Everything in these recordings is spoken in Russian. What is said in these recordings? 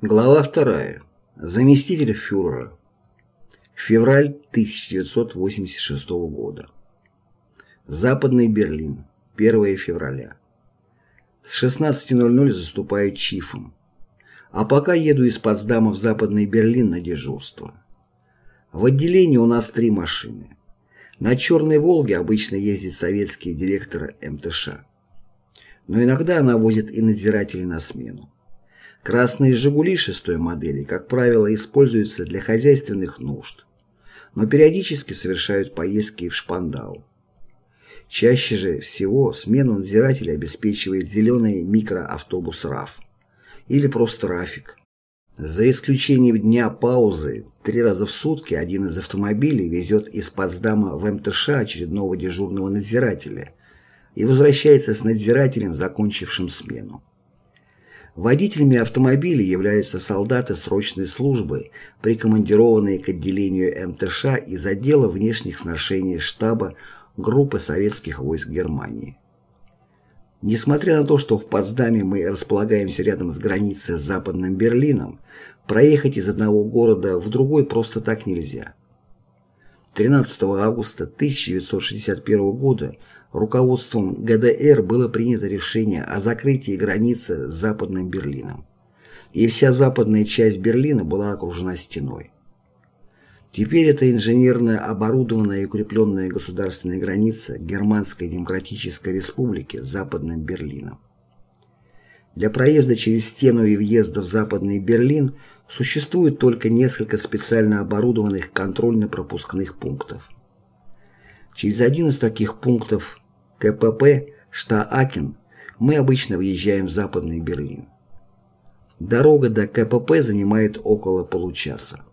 Глава 2. Заместитель фюрера. Февраль 1986 года. Западный Берлин. 1 февраля. С 16:00 заступаю чифом. А пока еду из Потсдама в Западный Берлин на дежурство. В отделении у нас 3 машины. На «Черной Волге» обычно ездит советский директор МТШ. Но иногда она возит и надзирателей на смену. Красные «Жигули» 6-й модели, как правило, используются для хозяйственных нужд, но периодически совершают поездки в Шпандау. Чаще же всего смену надзирателя обеспечивает зеленый микроавтобус РАФ или просто РАФик. За исключением дня паузы 3 раза в сутки один из автомобилей везет из Потсдама в МТШ очередного дежурного надзирателя и возвращается с надзирателем, закончившим смену. Водителями автомобилей являются солдаты срочной службы, прикомандированные к отделению МТШ из отдела внешних сношений штаба группы советских войск Германии. Несмотря на то, что в Потсдаме мы располагаемся рядом с границей с Западным Берлином, проехать из одного города в другой просто так нельзя. 13 августа 1961 года руководством ГДР было принято решение о закрытии границы с Западным Берлином, и вся западная часть Берлина была окружена стеной. Теперь это инженерно оборудованная и укрепленная государственная граница Германской Демократической Республики с Западным Берлином. Для проезда через стену и въезда в Западный Берлин существует только несколько специально оборудованных контрольно-пропускных пунктов. Через один из таких пунктов КПП Штаакен мы обычно въезжаем в Западный Берлин. Дорога до КПП занимает около получаса.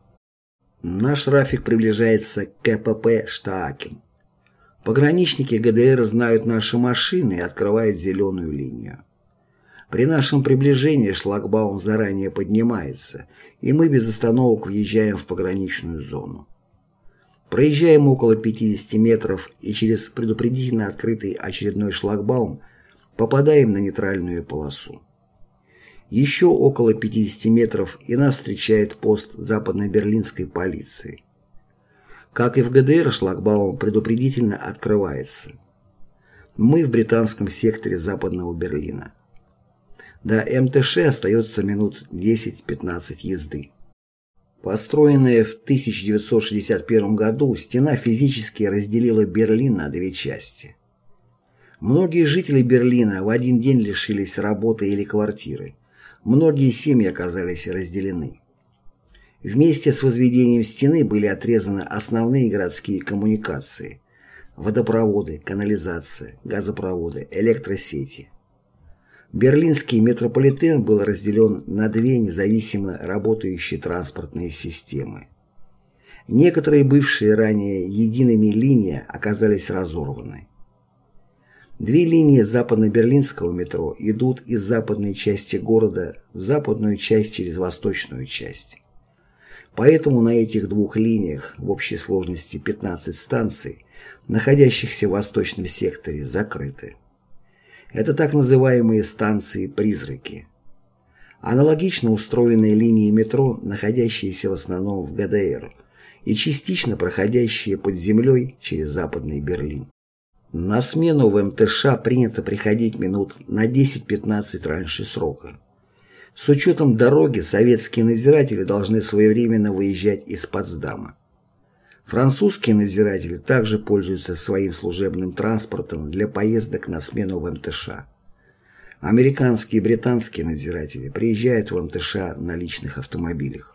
Наш РАФик приближается к КПП Штаакен. Пограничники ГДР знают наши машины и открывают зеленую линию. При нашем приближении шлагбаум заранее поднимается, и мы без остановок въезжаем в пограничную зону. Проезжаем около 50 метров и через предупредительно открытый очередной шлагбаум попадаем на нейтральную полосу. Еще около 50 метров и нас встречает пост западно-берлинской полиции. Как и в ГДР, шлагбаум предупредительно открывается. Мы в британском секторе Западного Берлина. До МТШ остается минут 10-15 езды. Построенная в 1961 году, стена физически разделила Берлин на 2 части. Многие жители Берлина в один день лишились работы или квартиры. Многие семьи оказались разделены. Вместе с возведением стены были отрезаны основные городские коммуникации – водопроводы, канализация, газопроводы, электросети. Берлинский метрополитен был разделен на 2 независимо работающие транспортные системы. Некоторые бывшие ранее едиными линии оказались разорваны. 2 линии западно-берлинского метро идут из западной части города в западную часть через восточную часть. Поэтому на этих 2 линиях в общей сложности 15 станций, находящихся в восточном секторе, закрыты. Это так называемые станции-призраки. Аналогично устроенные линии метро, находящиеся в основном в ГДР, и частично проходящие под землей через Западный Берлин. На смену в МТШ принято приходить минут на 10-15 раньше срока. С учетом дороги советские надзиратели должны своевременно выезжать из Потсдама. Французские надзиратели также пользуются своим служебным транспортом для поездок на смену в МТШ. Американские и британские надзиратели приезжают в МТШ на личных автомобилях.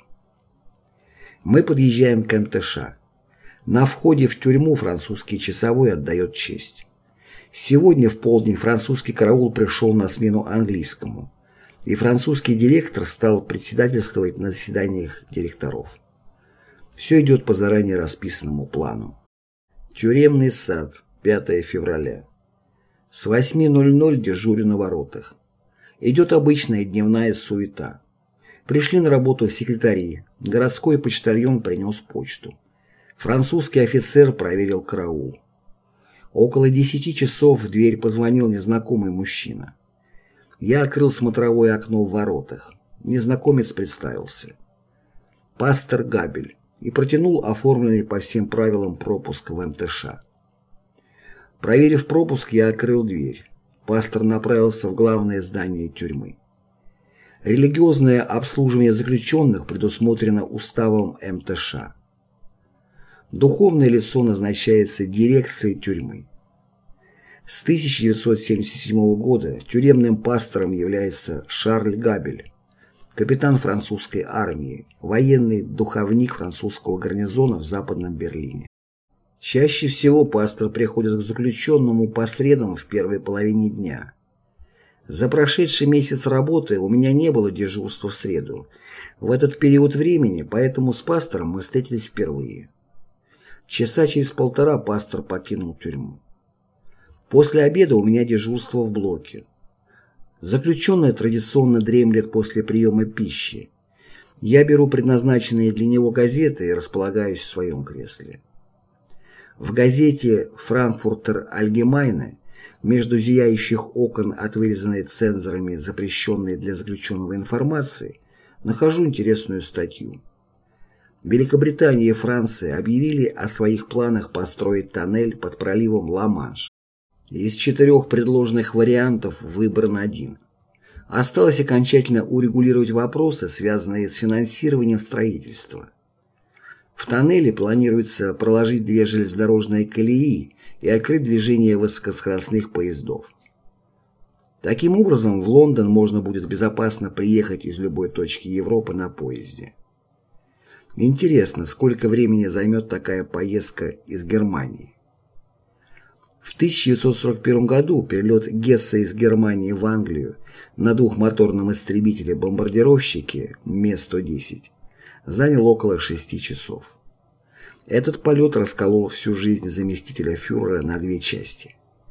Мы подъезжаем к МТШ. На входе в тюрьму французский часовой отдает честь. Сегодня в полдень французский караул пришел на смену английскому, и французский директор стал председательствовать на заседаниях директоров. Все идет по заранее расписанному плану. Тюремный сад, 5 февраля. С 8:00 дежурю на воротах. Идет обычная дневная суета. Пришли на работу секретари, городской почтальон принес почту. Французский офицер проверил караул. Около 10 часов в дверь позвонил незнакомый мужчина. Я открыл смотровое окно в воротах. Незнакомец представился. Пастор Габель, и протянул оформленный по всем правилам пропуск в МТШ. Проверив пропуск, я открыл дверь. Пастор направился в главное здание тюрьмы. Религиозное обслуживание заключенных предусмотрено уставом МТШ. Духовное лицо назначается дирекцией тюрьмы. С 1977 года тюремным пастором является Шарль Габель, капитан французской армии, военный духовник французского гарнизона в Западном Берлине. Чаще всего пастор приходит к заключенному по средам в первой половине дня. За прошедший месяц работы у меня не было дежурства в среду. В этот период времени, поэтому с пастором мы встретились впервые. Часа через полтора пастор покинул тюрьму. После обеда у меня дежурство в блоке. Заключенный традиционно дремлет после приема пищи. Я беру предназначенные для него газеты и располагаюсь в своем кресле. В газете «Франкфуртер Альгемайне» между зияющих окон от вырезанной цензорами запрещенной для заключенного информации нахожу интересную статью. Великобритания и Франция объявили о своих планах построить тоннель под проливом Ла-Манш. Из 4 предложенных вариантов выбран один. Осталось окончательно урегулировать вопросы, связанные с финансированием строительства. В тоннеле планируется проложить 2 железнодорожные колеи и открыть движение высокоскоростных поездов. Таким образом, в Лондон можно будет безопасно приехать из любой точки Европы на поезде. Интересно, сколько времени займет такая поездка из Германии. В 1941 году перелет Гесса из Германии в Англию на двухмоторном истребителе-бомбардировщике Ме-110 занял около 6 часов. Этот полет расколол всю жизнь заместителя фюрера на 2 части.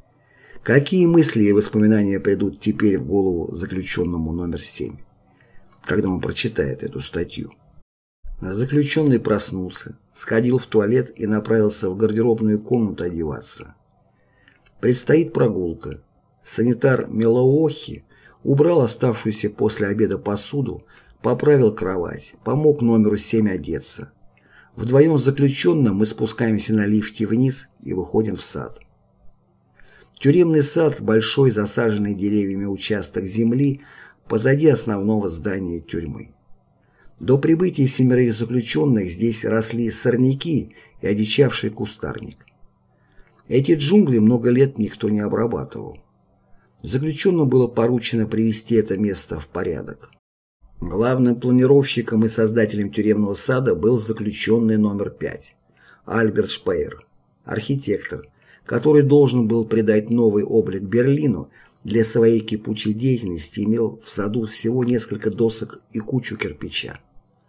Какие мысли и воспоминания придут теперь в голову заключенному номер 7, когда он прочитает эту статью? Заключенный проснулся, сходил в туалет и направился в гардеробную комнату одеваться. Предстоит прогулка. Санитар Мелоохи убрал оставшуюся после обеда посуду, поправил кровать, помог номеру 7 одеться. Вдвоем с заключенным мы спускаемся на лифте вниз и выходим в сад. Тюремный сад – большой засаженный деревьями участок земли позади основного здания тюрьмы. До прибытия 7 заключенных здесь росли сорняки и одичавший кустарник. Эти джунгли много лет никто не обрабатывал. Заключенным было поручено привести это место в порядок. Главным планировщиком и создателем тюремного сада был заключенный номер 5, Альберт Шпеер, архитектор, который должен был придать новый облик Берлину. Для своей кипучей деятельности имел в саду всего несколько досок и кучу кирпича.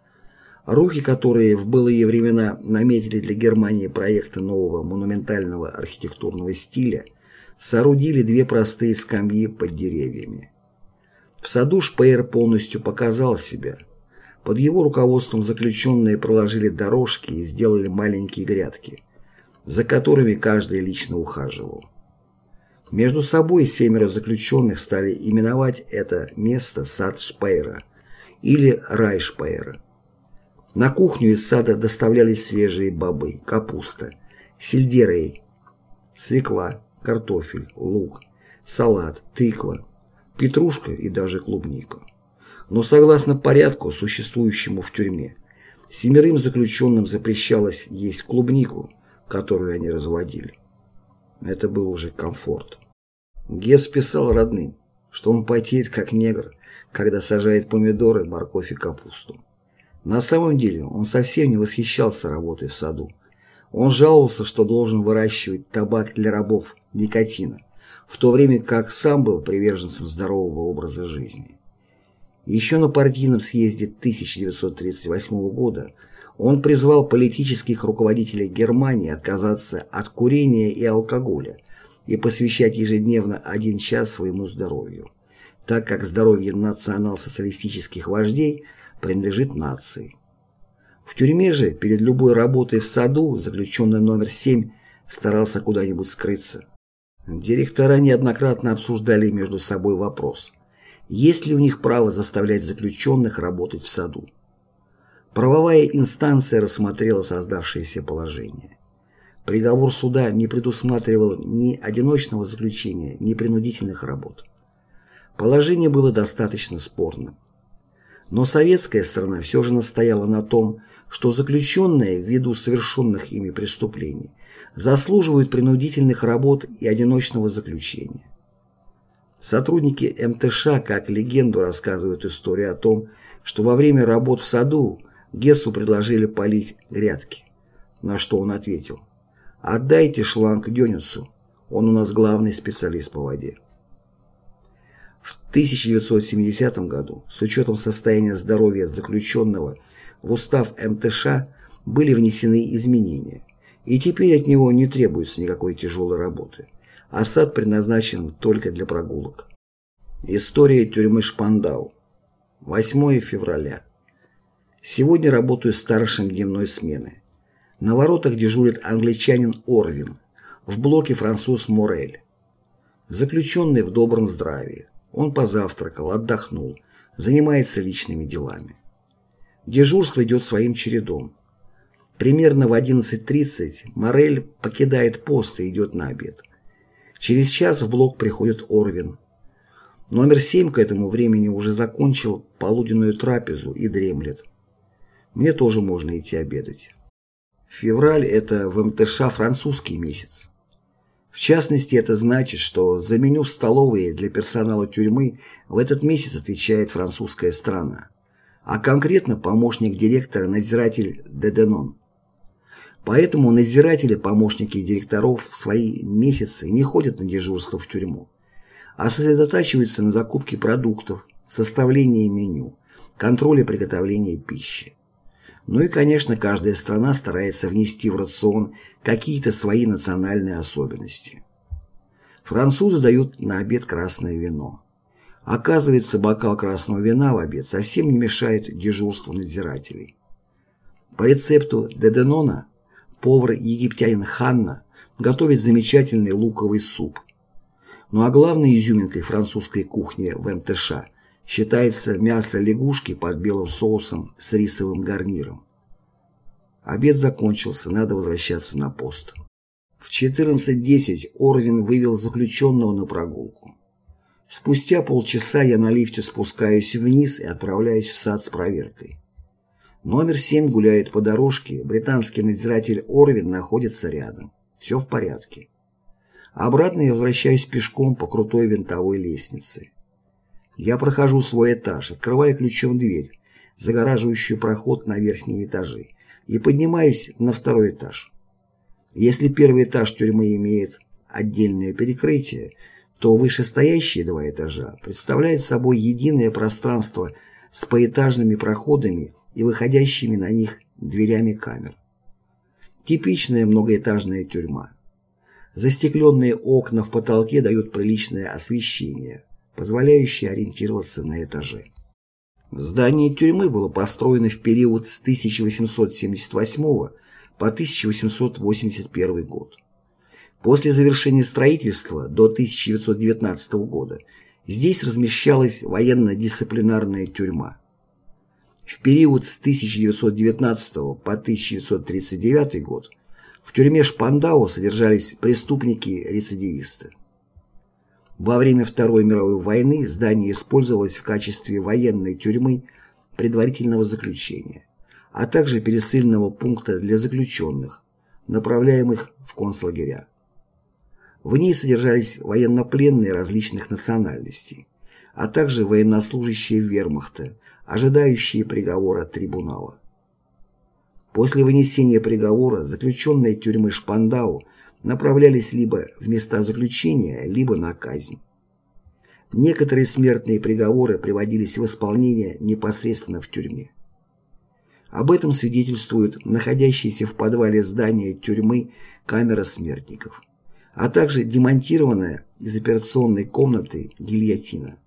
Руки, которые в былые времена наметили для Германии проекты нового монументального архитектурного стиля, соорудили 2 простые скамьи под деревьями. В саду Шпеер полностью показал себя. Под его руководством заключенные проложили дорожки и сделали маленькие грядки, за которыми каждый лично ухаживал. Между собой 7 заключенных стали именовать это место сад Шпеера или рай Шпеера. На кухню из сада доставлялись свежие бобы, капуста, сельдерей, свекла, картофель, лук, салат, тыква, петрушка и даже клубника. Но согласно порядку, существующему в тюрьме, 7 заключенным запрещалось есть клубнику, которую они разводили. Это был уже комфорт. Гесс писал родным, что он потеет как негр, когда сажает помидоры, морковь и капусту. На самом деле он совсем не восхищался работой в саду. Он жаловался, что должен выращивать табак для рабов никотина, в то время как сам был приверженцем здорового образа жизни. Еще на партийном съезде 1938 года он призвал политических руководителей Германии отказаться от курения и алкоголя и посвящать ежедневно 1 час своему здоровью, так как здоровье национал-социалистических вождей принадлежит нации. В тюрьме же перед любой работой в саду заключенный номер 7 старался куда-нибудь скрыться. Директора неоднократно обсуждали между собой вопрос: Есть ли у них право заставлять заключенных работать в саду? Правовая инстанция рассмотрела создавшееся положение. Приговор суда не предусматривал ни одиночного заключения, ни принудительных работ. Положение было достаточно спорным. Но советская сторона все же настояла на том, что заключенные, ввиду совершенных ими преступлений, заслуживают принудительных работ и одиночного заключения. Сотрудники МТШ как легенду рассказывают историю о том, что во время работ в саду Гессу предложили полить грядки, на что он ответил: «Отдайте шланг Дёницу, он у нас главный специалист по воде». В 1970 году, с учетом состояния здоровья заключенного, в устав МТШ были внесены изменения, и теперь от него не требуется никакой тяжелой работы, а сад предназначен только для прогулок. История тюрьмы Шпандау. 8 февраля. Сегодня работаю старшим дневной смены. На воротах дежурит англичанин Орвин, в блоке француз Морель. Заключенный в добром здравии. Он позавтракал, отдохнул, занимается личными делами. Дежурство идет своим чередом. Примерно в 11:30 Морель покидает пост и идет на обед. Через час в блок приходит Орвин. Номер 7 к этому времени уже закончил полуденную трапезу и дремлет. Мне тоже можно идти обедать. Февраль – это в МТШ французский месяц. В частности, это значит, что за меню в столовой для персонала тюрьмы в этот месяц отвечает французская сторона, а конкретно помощник директора-надзиратель Деденон. Поэтому надзиратели, помощники директоров в свои месяцы не ходят на дежурство в тюрьму, а сосредотачиваются на закупке продуктов, составлении меню, контроле приготовления пищи. Ну и, конечно, каждая страна старается внести в рацион какие-то свои национальные особенности. Французы дают на обед красное вино. Оказывается, бокал красного вина в обед совсем не мешает дежурству надзирателей. По рецепту Деденона повар-египтянин Ханна готовит замечательный луковый суп. Ну а главной изюминкой французской кухни в МТШ считается мясо лягушки под белым соусом с рисовым гарниром. Обед закончился, надо возвращаться на пост. В 14:10 Орвин вывел заключенного на прогулку. Спустя полчаса я на лифте спускаюсь вниз и отправляюсь в сад с проверкой. Номер 7 гуляет по дорожке, британский надзиратель Орвин находится рядом. Все в порядке. Обратно я возвращаюсь пешком по крутой винтовой лестнице. Я прохожу свой этаж, открываю ключом дверь, загораживающую проход на верхние этажи, и поднимаюсь на второй этаж. Если первый этаж тюрьмы имеет отдельное перекрытие, то вышестоящие два этажа представляют собой единое пространство с поэтажными проходами и выходящими на них дверями камер. Типичная многоэтажная тюрьма. Застекленные окна в потолке дают приличное освещение, позволяющее ориентироваться на этаже. Здание тюрьмы было построено в период с 1878 по 1881 год. После завершения строительства до 1919 года здесь размещалась военно-дисциплинарная тюрьма. В период с 1919 по 1939 год в тюрьме Шпандау содержались преступники-рецидивисты. Во время Второй мировой войны здание использовалось в качестве военной тюрьмы предварительного заключения, а также пересыльного пункта для заключенных, направляемых в концлагеря. В ней содержались военнопленные различных национальностей, а также военнослужащие вермахта, ожидающие приговора трибунала. После вынесения приговора заключенные тюрьмы Шпандау направлялись либо в места заключения, либо на казнь. Некоторые смертные приговоры приводились в исполнение непосредственно в тюрьме. Об этом свидетельствует находящаяся в подвале здания тюрьмы камера смертников, а также демонтированная из операционной комнаты гильотина.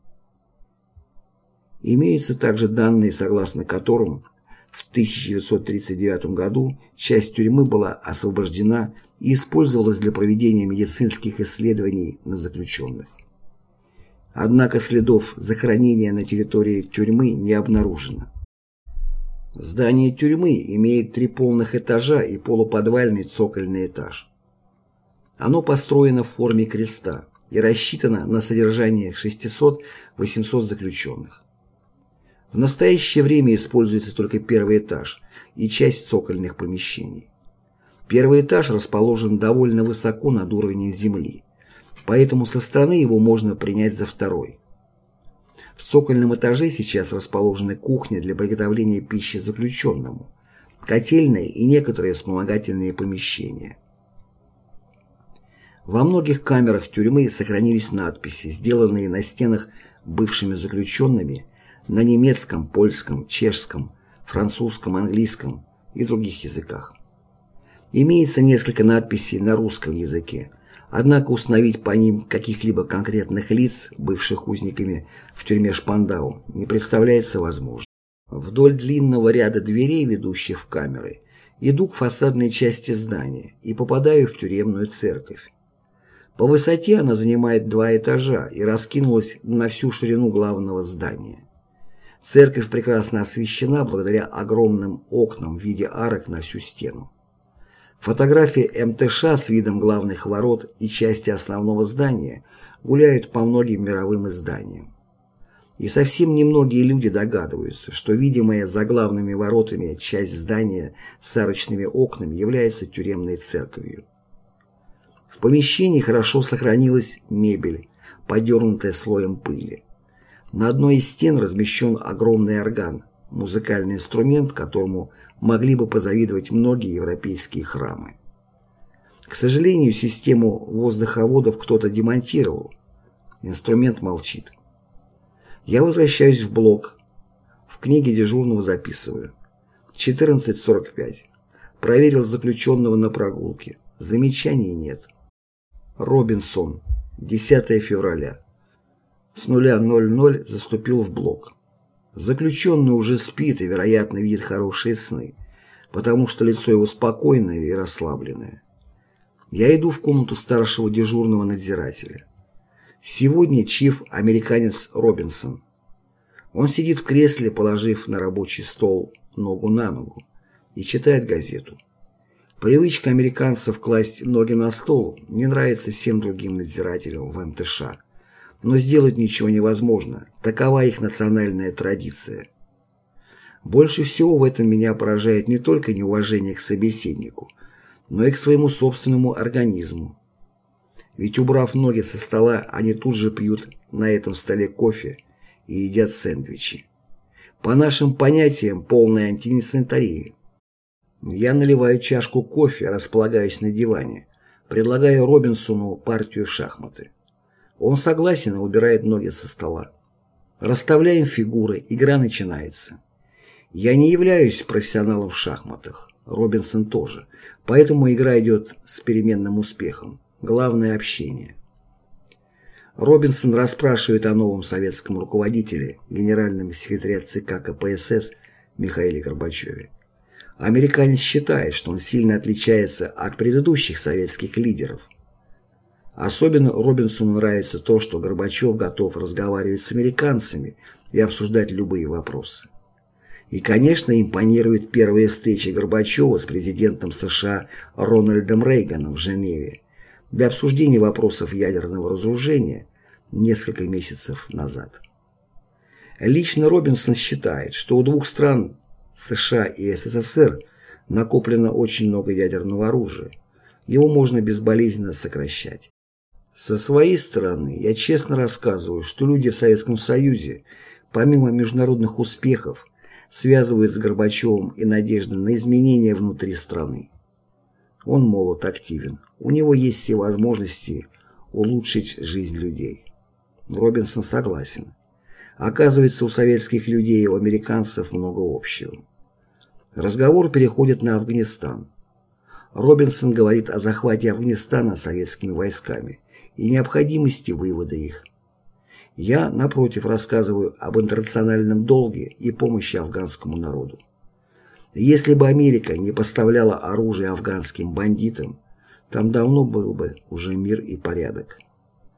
Имеются также данные, согласно которым в 1939 году часть тюрьмы была освобождена и использовалась для проведения медицинских исследований на заключенных. Однако следов захоронения на территории тюрьмы не обнаружено. Здание тюрьмы имеет 3 полных этажа и полуподвальный цокольный этаж. Оно построено в форме креста и рассчитано на содержание 600-800 заключенных. В настоящее время используется только первый этаж и часть цокольных помещений. Первый этаж расположен довольно высоко над уровнем земли, поэтому со стороны его можно принять за второй. В цокольном этаже сейчас расположены кухня для приготовления пищи заключенному, котельная и некоторые вспомогательные помещения. Во многих камерах тюрьмы сохранились надписи, сделанные на стенах бывшими заключенными на немецком, польском, чешском, французском, английском и других языках. Имеется несколько надписей на русском языке, однако установить по ним каких-либо конкретных лиц, бывших узниками в тюрьме Шпандау, не представляется возможным. Вдоль длинного ряда дверей, ведущих в камеры, иду к фасадной части здания и попадаю в тюремную церковь. По высоте она занимает 2 этажа и раскинулась на всю ширину главного здания. Церковь прекрасно освещена благодаря огромным окнам в виде арок на всю стену. Фотографии МТШ с видом главных ворот и части основного здания гуляют по многим мировым изданиям. И совсем немногие люди догадываются, что видимая за главными воротами часть здания с арочными окнами является тюремной церковью. В помещении хорошо сохранилась мебель, подернутая слоем пыли. На одной из стен размещен огромный орган, музыкальный инструмент, которому могли бы позавидовать многие европейские храмы. К сожалению, систему воздуховодов кто-то демонтировал. Инструмент молчит. Я возвращаюсь в блок. В книге дежурного записываю. 14:45. Проверил заключенного на прогулке. Замечаний нет. Робинсон. 10 февраля. С 00:00 заступил в блок. Заключенный уже спит и, вероятно, видит хорошие сны, потому что лицо его спокойное и расслабленное. Я иду в комнату старшего дежурного надзирателя. Сегодня чиф американец Робинсон. Он сидит в кресле, положив на рабочий стол ногу на ногу, и читает газету. Привычка американцев класть ноги на стол не нравится всем другим надзирателям в МТШ. Но сделать ничего невозможно, такова их национальная традиция. Больше всего в этом меня поражает не только неуважение к собеседнику, но и к своему собственному организму. Ведь убрав ноги со стола, они тут же пьют на этом столе кофе и едят сэндвичи. По нашим понятиям, полная антисанитария. Я наливаю чашку кофе, располагаюсь на диване, предлагаю Робинсону партию в шахматы. Он согласен и убирает ноги со стола. Расставляем фигуры, игра начинается. Я не являюсь профессионалом в шахматах, Робинсон тоже, поэтому игра идет с переменным успехом. Главное – общение. Робинсон расспрашивает о новом советском руководителе, генеральном секретаре ЦК КПСС Михаиле Горбачеве. Американец считает, что он сильно отличается от предыдущих советских лидеров. Особенно Робинсону нравится то, что Горбачев готов разговаривать с американцами и обсуждать любые вопросы. И, конечно, импонирует первая встреча Горбачева с президентом США Рональдом Рейганом в Женеве для обсуждения вопросов ядерного разоружения несколько месяцев назад. Лично Робинсон считает, что у двух стран, США и СССР, накоплено очень много ядерного оружия. Его можно безболезненно сокращать. Со своей стороны, я честно рассказываю, что люди в Советском Союзе, помимо международных успехов, связывают с Горбачевым и надежды на изменения внутри страны. Он молод, активен, у него есть все возможности улучшить жизнь людей. Робинсон согласен. Оказывается, у советских людей и у американцев много общего. Разговор переходит на Афганистан. Робинсон говорит о захвате Афганистана советскими войсками и необходимости вывода их. Я, напротив, рассказываю об интернациональном долге и помощи афганскому народу. Если бы Америка не поставляла оружие афганским бандитам, там давно был бы уже мир и порядок.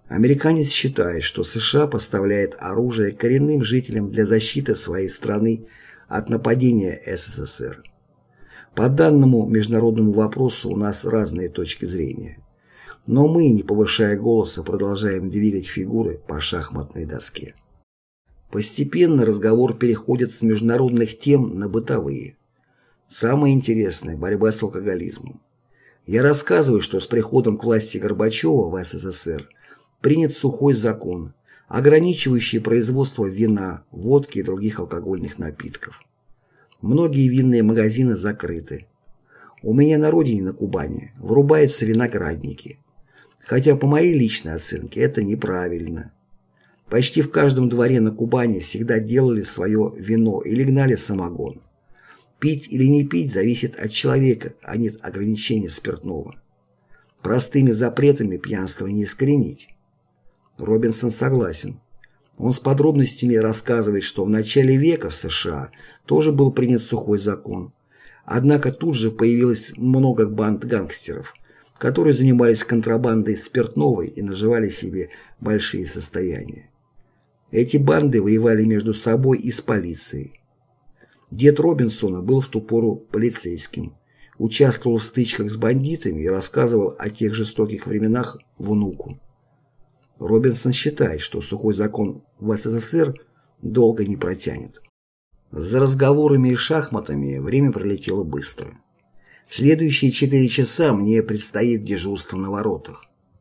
Американец считает, что США поставляет оружие коренным жителям для защиты своей страны от нападения СССР. По данному международному вопросу у нас разные точки зрения. Но мы, не повышая голоса, продолжаем двигать фигуры по шахматной доске. Постепенно разговор переходит с международных тем на бытовые. Самое интересное – борьба с алкоголизмом. Я рассказываю, что с приходом к власти Горбачева в СССР принят сухой закон, ограничивающий производство вина, водки и других алкогольных напитков. Многие винные магазины закрыты. У меня на родине, на Кубани, вырубаются виноградники. Хотя по моей личной оценке это неправильно. Почти в каждом дворе на Кубани всегда делали свое вино или гнали самогон. Пить или не пить зависит от человека, а не от ограничения спиртного. Простыми запретами пьянство не искоренить. Робинсон согласен. Он с подробностями рассказывает, что в начале века в США тоже был принят сухой закон. Однако тут же появилось много банд гангстеров, которые занимались контрабандой спиртного и наживали себе большие состояния. Эти банды воевали между собой и с полицией. Дед Робинсона был в ту пору полицейским, участвовал в стычках с бандитами и рассказывал о тех жестоких временах внуку. Робинсон считает, что сухой закон в СССР долго не протянет. За разговорами и шахматами время пролетело быстро. В следующие 4 часа мне предстоит дежурство на воротах.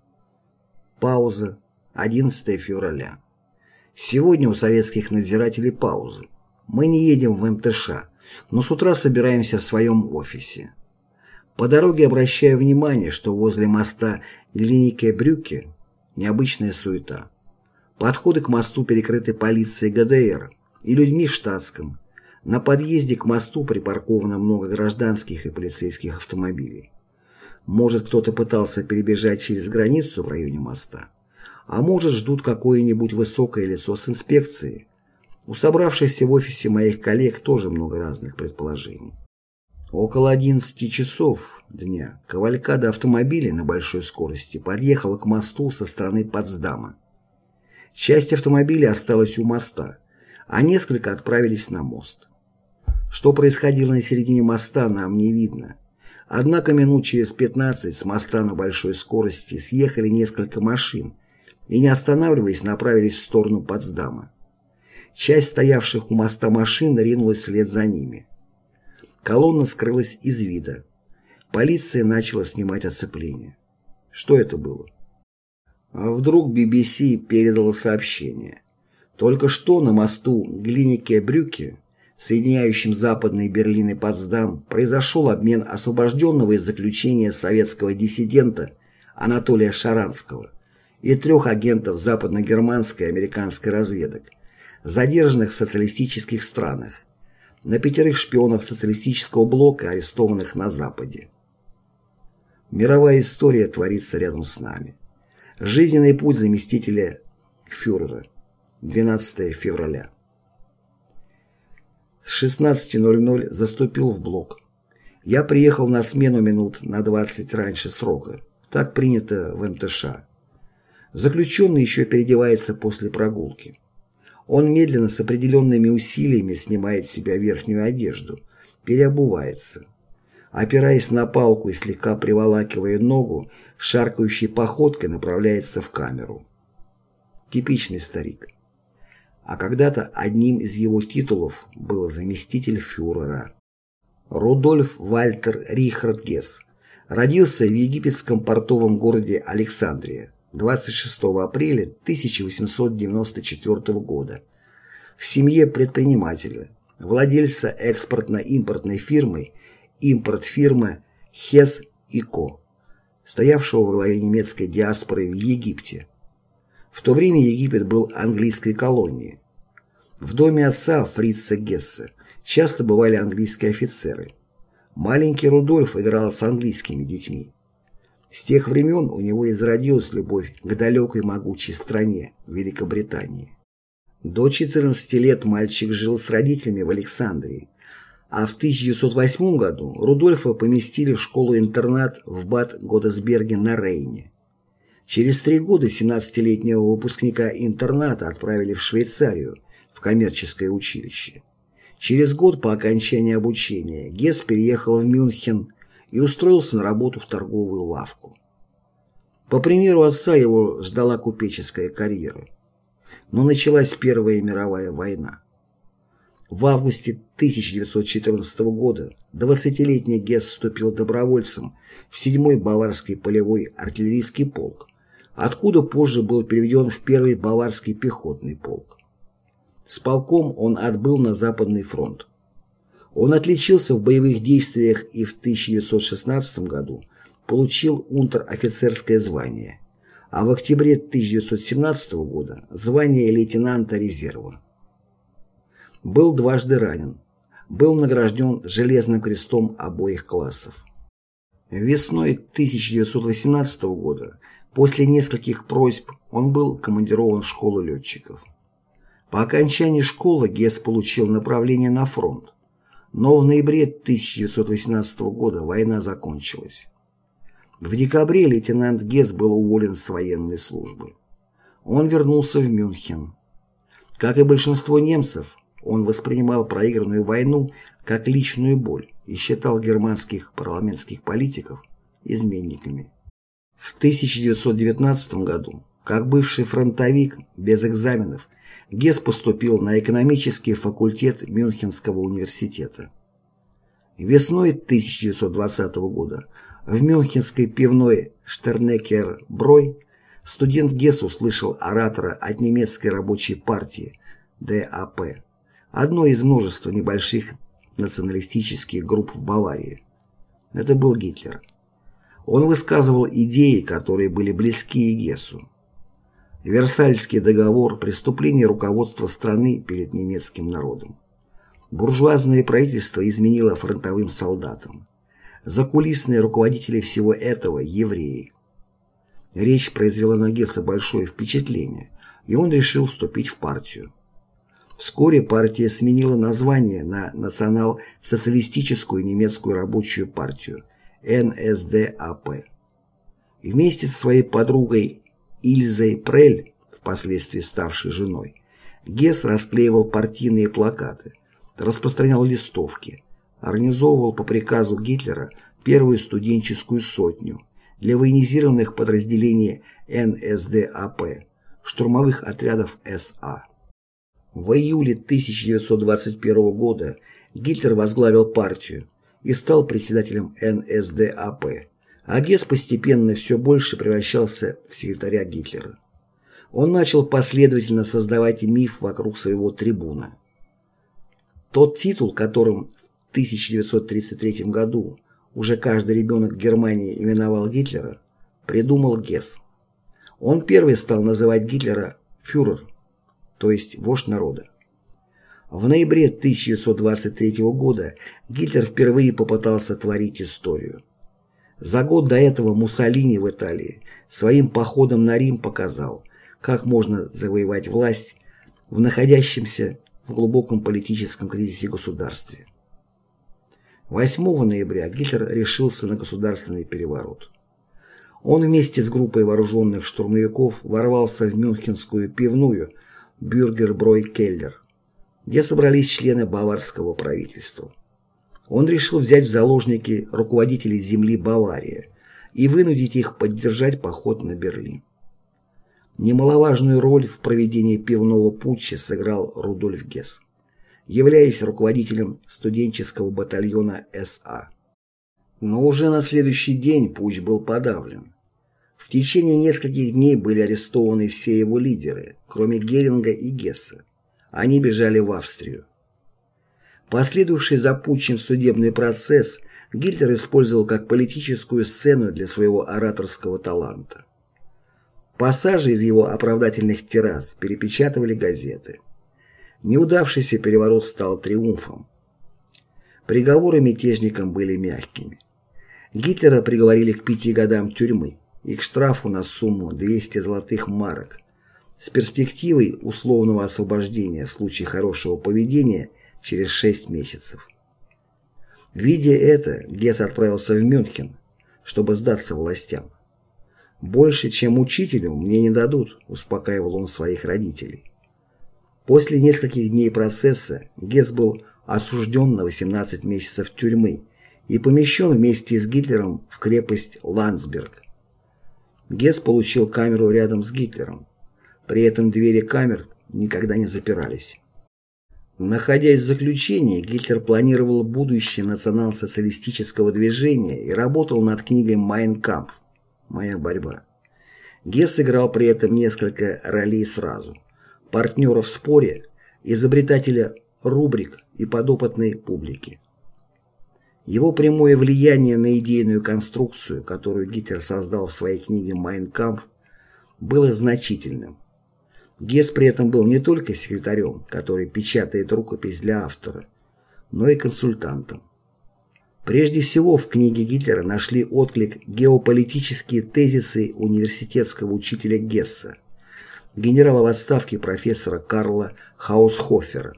Пауза. 11 февраля. Сегодня у советских надзирателей пауза. Мы не едем в МТШ, но с утра собираемся в своем офисе. По дороге обращаю внимание, что возле моста Глинике-Брюке необычная суета. Подходы к мосту перекрыты полицией ГДР и людьми в штатском. На подъезде к мосту припарковано много гражданских и полицейских автомобилей. Может, кто-то пытался перебежать через границу в районе моста, а может, ждут какое-нибудь высокое лицо с инспекцией. У собравшихся в офисе моих коллег тоже много разных предположений. Около 11 часов дня кавалькада автомобилей на большой скорости подъехала к мосту со стороны Потсдама. Часть автомобилей осталась у моста, а несколько отправились на мост. Что происходило на середине моста, нам не видно. Однако минут через 15 с моста на большой скорости съехали несколько машин и, не останавливаясь, направились в сторону Потсдама. Часть стоявших у моста машин ринулась вслед за ними. Колонна скрылась из вида. Полиция начала снимать оцепление. Что это было? А вдруг BBC передала сообщение. Только что на мосту Глинике-Брюке, соединяющем Западный Берлин и Потсдам, произошел обмен освобожденного из заключения советского диссидента Анатолия Шаранского и 3 агентов западно-германской и американской разведок, задержанных в социалистических странах, на 5 шпионов социалистического блока, арестованных на Западе. Мировая история творится рядом с нами. Жизненный путь заместителя фюрера. 12 февраля. С 16:00 заступил в блок. Я приехал на смену минут на 20 раньше срока. Так принято в МТШ. Заключенный еще переодевается после прогулки. Он медленно с определенными усилиями снимает с себя верхнюю одежду, переобувается. Опираясь на палку и слегка приволакивая ногу, шаркающей походкой направляется в камеру. Типичный старик. А когда-то одним из его титулов был заместитель фюрера. Рудольф Вальтер Рихард Гесс родился в египетском портовом городе Александрия 26 апреля 1894 года в семье предпринимателя, владельца экспортно-импортной фирмы импорт-фирмы Hess & Co., стоявшего во главе немецкой диаспоры в Египте. В то время Египет был английской колонией. В доме отца Фрица Гесса часто бывали английские офицеры. Маленький Рудольф играл с английскими детьми. С тех времен у него и зародилась любовь к далекой могучей стране, Великобритании. До 14 лет мальчик жил с родителями в Александрии, а в 1908 году Рудольфа поместили в школу-интернат в Бад Годесберге на Рейне. Через 3 года 17-летнего выпускника интерната отправили в Швейцарию, в коммерческое училище. Через год по окончании обучения Гесс переехал в Мюнхен и устроился на работу в торговую лавку. По примеру отца его ждала купеческая карьера. Но началась Первая мировая война. В августе 1914 года 20-летний Гесс вступил добровольцем в 7-й Баварский полевой артиллерийский полк, откуда позже был переведен в 1-й Баварский пехотный полк. С полком он отбыл на Западный фронт. Он отличился в боевых действиях и в 1916 году получил унтер-офицерское звание, а в октябре 1917 года звание лейтенанта резерва. Был дважды ранен, был награжден Железным крестом обоих классов. Весной 1918 года, после нескольких просьб, он был командирован в школу летчиков. По окончании школы Гесс получил направление на фронт, но в ноябре 1918 года война закончилась. В декабре лейтенант Гесс был уволен с военной службы. Он вернулся в Мюнхен. Как и большинство немцев, он воспринимал проигранную войну как личную боль и считал германских парламентских политиков изменниками. В 1919 году, как бывший фронтовик без экзаменов, Гесс поступил на экономический факультет Мюнхенского университета. Весной 1920 года в мюнхенской пивной Штернекер-Брой студент Гесс услышал оратора от немецкой рабочей партии ДАП, одной из множества небольших националистических групп в Баварии. Это был Гитлер. Он высказывал идеи, которые были близки и Гессу. Версальский договор, преступление руководства страны перед немецким народом. Буржуазное правительство изменило фронтовым солдатам. Закулисные руководители всего этого – евреи. Речь произвела на Гесса большое впечатление, и он решил вступить в партию. Вскоре партия сменила название на национал-социалистическую немецкую рабочую партию НСДАП. И вместе со своей подругой Ильзой Прель, впоследствии ставшей женой, Гесс расклеивал партийные плакаты, распространял листовки, организовывал по приказу Гитлера первую студенческую сотню для военизированных подразделений НСДАП, штурмовых отрядов СА. В июле 1921 года Гитлер возглавил партию и стал председателем НСДАП, а Гесс постепенно все больше превращался в секретаря Гитлера. Он начал последовательно создавать миф вокруг своего трибуна. Тот титул, которым в 1933 году уже каждый ребенок Германии именовал Гитлера, придумал Гесс. Он первый стал называть Гитлера «фюрер», то есть вождь народа. В ноябре 1923 года Гитлер впервые попытался творить историю. За год до этого Муссолини в Италии своим походом на Рим показал, как можно завоевать власть в находящемся в глубоком политическом кризисе государстве. 8 ноября Гитлер решился на государственный переворот. Он вместе с группой вооруженных штурмовиков ворвался в мюнхенскую пивную «Бюргерброй-Келлер», где собрались члены баварского правительства. Он решил взять в заложники руководителей земли Бавария и вынудить их поддержать поход на Берлин. Немаловажную роль в проведении пивного путча сыграл Рудольф Гесс, являясь руководителем студенческого батальона СА. Но уже на следующий день путч был подавлен. В течение нескольких дней были арестованы все его лидеры, кроме Геринга и Гесса. Они бежали в Австрию. Последовавший за путчем судебный процесс Гитлер использовал как политическую сцену для своего ораторского таланта. Пассажи из его оправдательных тирад перепечатывали газеты. Неудавшийся переворот стал триумфом. Приговоры мятежникам были мягкими. Гитлера приговорили к 5 годам тюрьмы и к штрафу на сумму 200 золотых марок с перспективой условного освобождения в случае хорошего поведения через 6 месяцев. Видя это, Гесс отправился в Мюнхен, чтобы сдаться властям. «Больше, чем учителю, мне не дадут», – успокаивал он своих родителей. После нескольких дней процесса Гесс был осужден на 18 месяцев тюрьмы и помещен вместе с Гитлером в крепость Ландсберг. Гесс получил камеру рядом с Гитлером. При этом двери камер никогда не запирались. Находясь в заключении, Гитлер планировал будущее национал-социалистического движения и работал над книгой «Mein Kampf» «Моя борьба». Гесс играл при этом несколько ролей сразу: партнера в споре, изобретателя рубрик и подопытной публики. Его прямое влияние на идейную конструкцию, которую Гитлер создал в своей книге «Mein Kampf», было значительным. Гесс при этом был не только секретарем, который печатает рукопись для автора, но и консультантом. Прежде всего, в книге Гитлера нашли отклик геополитические тезисы университетского учителя Гесса, генерала в отставке профессора Карла Хаусхофера.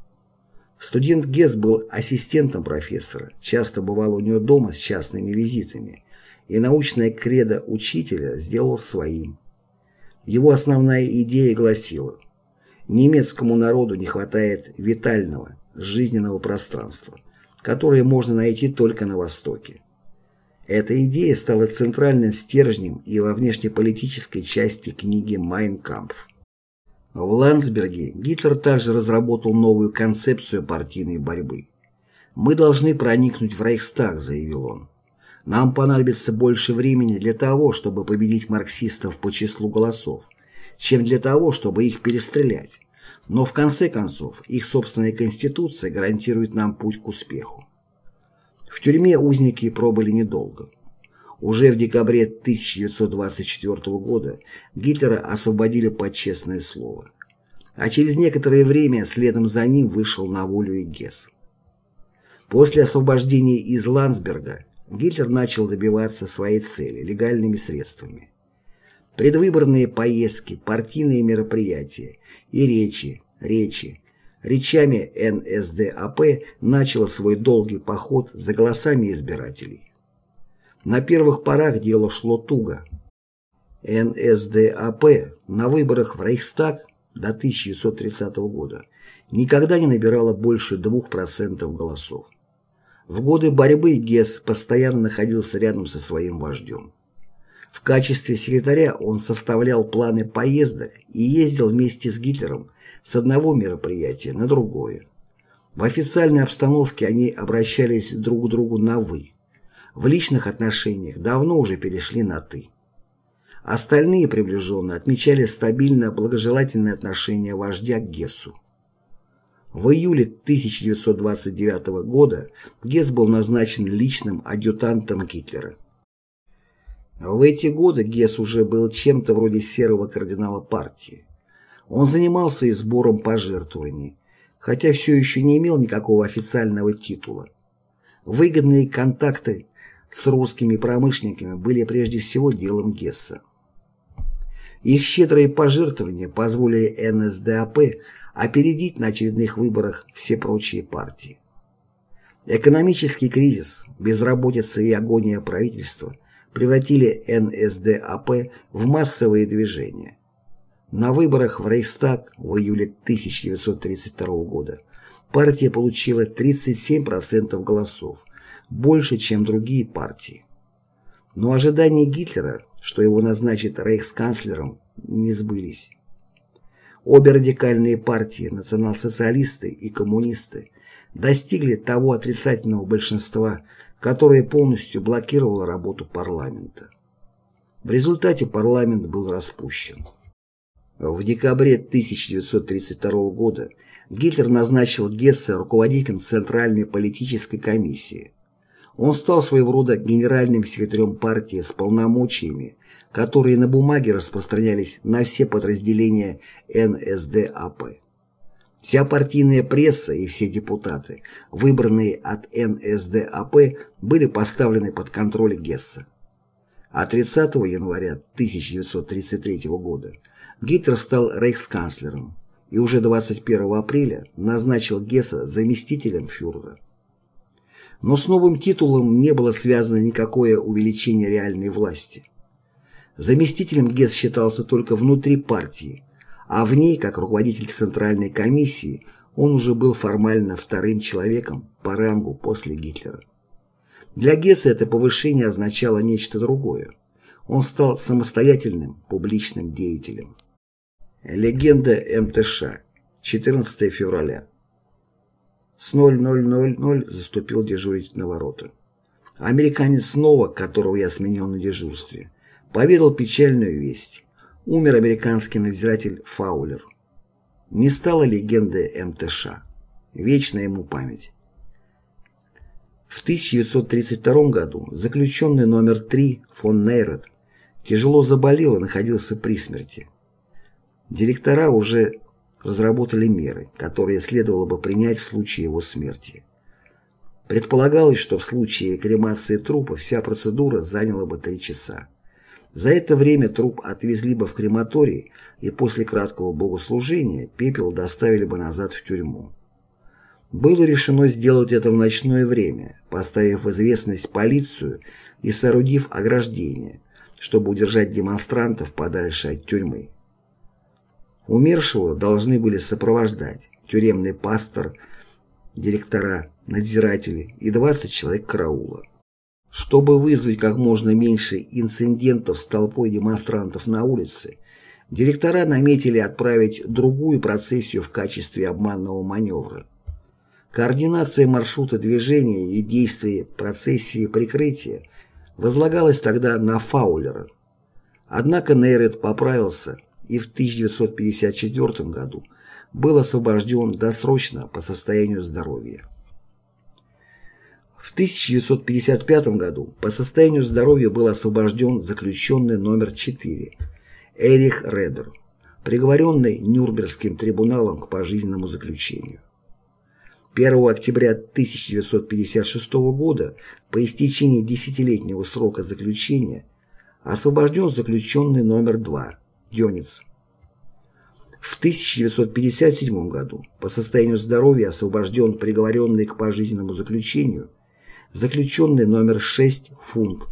Студент Гесс был ассистентом профессора, часто бывал у него дома с частными визитами, и научное кредо учителя сделал своим. Его основная идея гласила: немецкому народу не хватает витального, жизненного пространства, которое можно найти только на Востоке. Эта идея стала центральным стержнем и во внешнеполитической части книги «Mein Kampf». В Ландсберге Гитлер также разработал новую концепцию партийной борьбы. «Мы должны проникнуть в Рейхстаг», — заявил он. «Нам понадобится больше времени для того, чтобы победить марксистов по числу голосов, чем для того, чтобы их перестрелять. Но в конце концов их собственная конституция гарантирует нам путь к успеху». В тюрьме узники пробыли недолго. Уже в декабре 1924 года Гитлера освободили под честное слово. А через некоторое время следом за ним вышел на волю и Гесс. После освобождения из Ландсберга Гитлер начал добиваться своей цели легальными средствами. Предвыборные поездки, партийные мероприятия и речами НСДАП начало свой долгий поход за голосами избирателей. На первых порах дело шло туго. НСДАП на выборах в Рейхстаг до 1930 года никогда не набирала больше 2% голосов. В годы борьбы Гесс постоянно находился рядом со своим вождем. В качестве секретаря он составлял планы поездок и ездил вместе с Гитлером с одного мероприятия на другое. В официальной обстановке они обращались друг к другу на «вы». В личных отношениях давно уже перешли на «ты». Остальные приближенные отмечали стабильно благожелательное отношение вождя к Гессу. В июле 1929 года Гесс был назначен личным адъютантом Гитлера. В эти годы Гесс уже был чем-то вроде серого кардинала партии. Он занимался и сбором пожертвований, хотя все еще не имел никакого официального титула. Выгодные контакты с русскими промышленниками были прежде всего делом Гесса. Их щедрые пожертвования позволили НСДАП опередить на очередных выборах все прочие партии. Экономический кризис, безработица и агония правительства превратили НСДАП в массовые движения. На выборах в Рейхстаг в июле 1932 года партия получила 37% голосов, больше, чем другие партии. Но ожидания Гитлера, что его назначат рейхсканцлером, не сбылись. Обе радикальные партии, национал-социалисты и коммунисты, достигли того отрицательного большинства, которое полностью блокировало работу парламента. В результате парламент был распущен. В декабре 1932 года Гитлер назначил Гесса руководителем Центральной политической комиссии. Он стал своего рода генеральным секретарем партии с полномочиями, которые на бумаге распространялись на все подразделения НСДАП. Вся партийная пресса и все депутаты, выбранные от НСДАП, были поставлены под контроль Гесса. А 30 января 1933 года Гитлер стал рейхсканцлером и уже 21 апреля назначил Гесса заместителем фюрера. Но с новым титулом не было связано никакое увеличение реальной власти. Заместителем Гесс считался только внутри партии, а в ней, как руководитель Центральной комиссии, он уже был формально вторым человеком по рангу после Гитлера. Для Гесса это повышение означало нечто другое. Он стал самостоятельным публичным деятелем. Легенда МТШ. 14 февраля. С 00:00 заступил дежурить на ворота. Американец снова, которого я сменил на дежурстве, поведал печальную весть. Умер американский надзиратель Фаулер. Не стало легенды МТШ. Вечная ему память. В 1932 году заключенный номер 3 фон Нейрет тяжело заболел и находился при смерти. Директора уже разработали меры, которые следовало бы принять в случае его смерти. Предполагалось, что в случае кремации трупа вся процедура заняла бы 3 часа. За это время труп отвезли бы в крематорий, и после краткого богослужения пепел доставили бы назад в тюрьму. Было решено сделать это в ночное время, поставив в известность полицию и соорудив ограждение, чтобы удержать демонстрантов подальше от тюрьмы. Умершего должны были сопровождать тюремный пастор, директора, надзиратели и 20 человек караула. Чтобы вызвать как можно меньше инцидентов с толпой демонстрантов на улице, директора наметили отправить другую процессию в качестве обманного маневра. Координация маршрута движения и действий процессии прикрытия возлагалась тогда на Фаулера. Однако Нейрет поправился и в 1954 году был освобожден досрочно по состоянию здоровья. В 1955 году по состоянию здоровья был освобожден заключенный номер 4 Эрих Редер, приговоренный Нюрнбергским трибуналом к пожизненному заключению. 1 октября 1956 года по истечении 10-летнего срока заключения освобожден заключенный номер 2 Дёниц. В 1957 году по состоянию здоровья освобожден приговоренный к пожизненному заключению заключенный номер 6 Функ.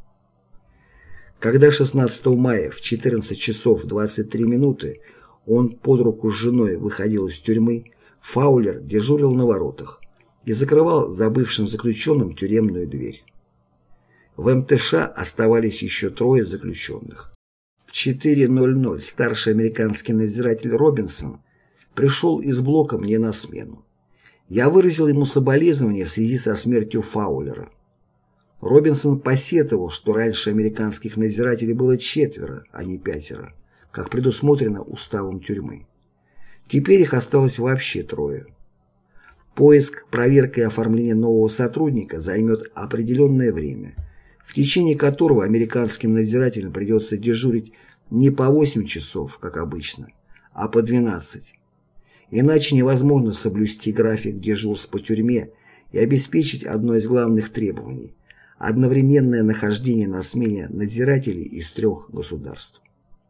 Когда 16 мая в 14 часов 23 минуты он под руку с женой выходил из тюрьмы, Фаулер дежурил на воротах и закрывал за бывшим заключенным тюремную дверь. В МТШ оставались еще 3 заключенных. В 4:00 старший американский надзиратель Робинсон пришел из блока мне на смену. Я выразил ему соболезнования в связи со смертью Фаулера. Робинсон посетовал, что раньше американских надзирателей было 4, а не 5, как предусмотрено уставом тюрьмы. Теперь их осталось вообще 3. Поиск, проверка и оформление нового сотрудника займет определенное время, в течение которого американским надзирателям придется дежурить не по 8 часов, как обычно, а по 12. Иначе невозможно соблюсти график дежурств по тюрьме и обеспечить одно из главных требований – одновременное нахождение на смене надзирателей из 3 государств.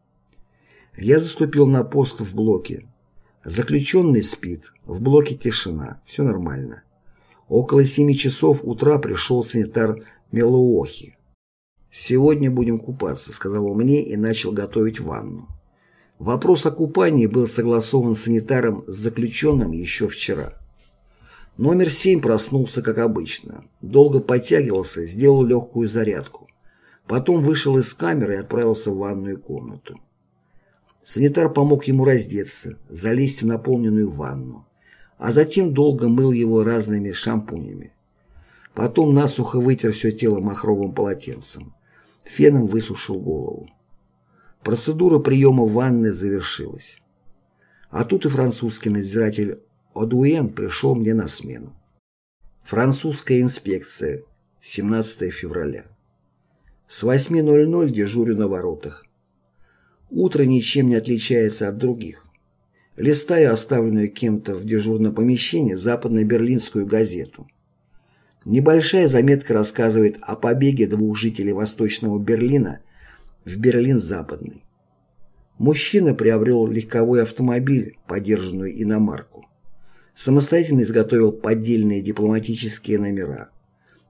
Я заступил на пост в блоке. Заключенный спит, в блоке тишина, все нормально. Около 7 часов утра пришел санитар Мелуохи. «Сегодня будем купаться», — сказал он мне и начал готовить ванну. Вопрос о купании был согласован санитаром с заключенным еще вчера. Номер 7 проснулся, как обычно. Долго подтягивался, сделал легкую зарядку. Потом вышел из камеры и отправился в ванную комнату. Санитар помог ему раздеться, залезть в наполненную ванну, а затем долго мыл его разными шампунями. Потом насухо вытер все тело махровым полотенцем. Феном высушил голову. Процедура приема ванны завершилась. А тут и французский надзиратель Одуэн пришел мне на смену. Французская инспекция. 17 февраля. С 8:00 дежурю на воротах. Утро ничем не отличается от других. Листаю оставленную кем-то в дежурном помещении западно-берлинскую газету. Небольшая заметка рассказывает о побеге 2 жителей Восточного Берлина в Берлин-Западный. Мужчина приобрел легковой автомобиль, подержанную иномарку. Самостоятельно изготовил поддельные дипломатические номера.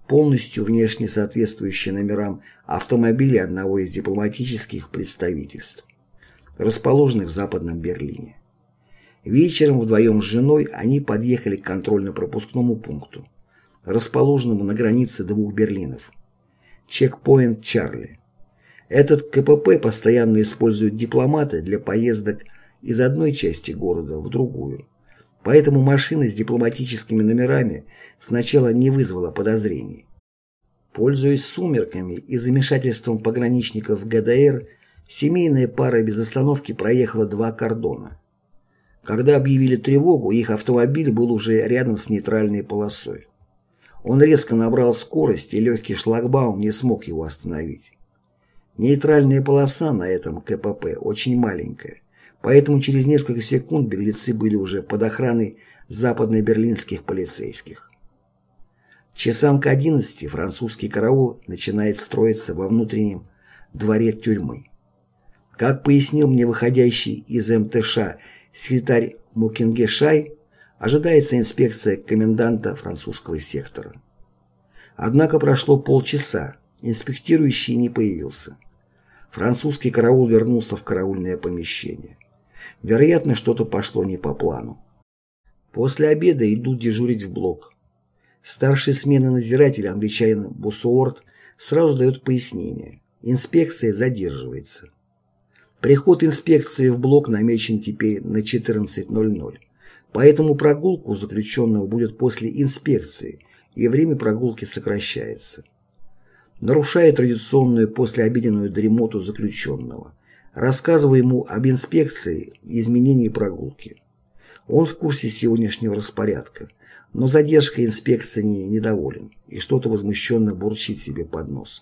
полностью внешне соответствующие номерам автомобилей одного из дипломатических представительств, расположенных в Западном Берлине. Вечером вдвоем с женой они подъехали к контрольно-пропускному пункту, расположенному на границе двух Берлинов. Чекпоинт Чарли. Этот КПП постоянно используют дипломаты для поездок из одной части города в другую, поэтому машина с дипломатическими номерами сначала не вызвала подозрений. Пользуясь сумерками и замешательством пограничников ГДР, семейная пара без остановки проехала 2 кордона. Когда объявили тревогу, их автомобиль был уже рядом с нейтральной полосой. Он резко набрал скорость, и легкий шлагбаум не смог его остановить. Нейтральная полоса на этом КПП очень маленькая, поэтому через несколько секунд беглецы были уже под охраной западно-берлинских полицейских. Часам к 11 французский караул начинает строиться во внутреннем дворе тюрьмы. Как пояснил мне выходящий из МТШ секретарь Мукингешай, ожидается инспекция коменданта французского сектора. Однако прошло полчаса, инспектирующий не появился. Французский караул вернулся в караульное помещение. Вероятно, что-то пошло не по плану. После обеда идут дежурить в блок. Старший смены надзирателя, англичанин Буссуорт, сразу дает пояснение. Инспекция задерживается. Приход инспекции в блок намечен теперь на 14:00, поэтому прогулку заключенного будет после инспекции, и время прогулки сокращается. Нарушая традиционную послеобеденную дремоту заключенного, рассказывая ему об инспекции и изменении прогулки. Он в курсе сегодняшнего распорядка, но задержкой инспекции недоволен и что-то возмущенно бурчит себе под нос.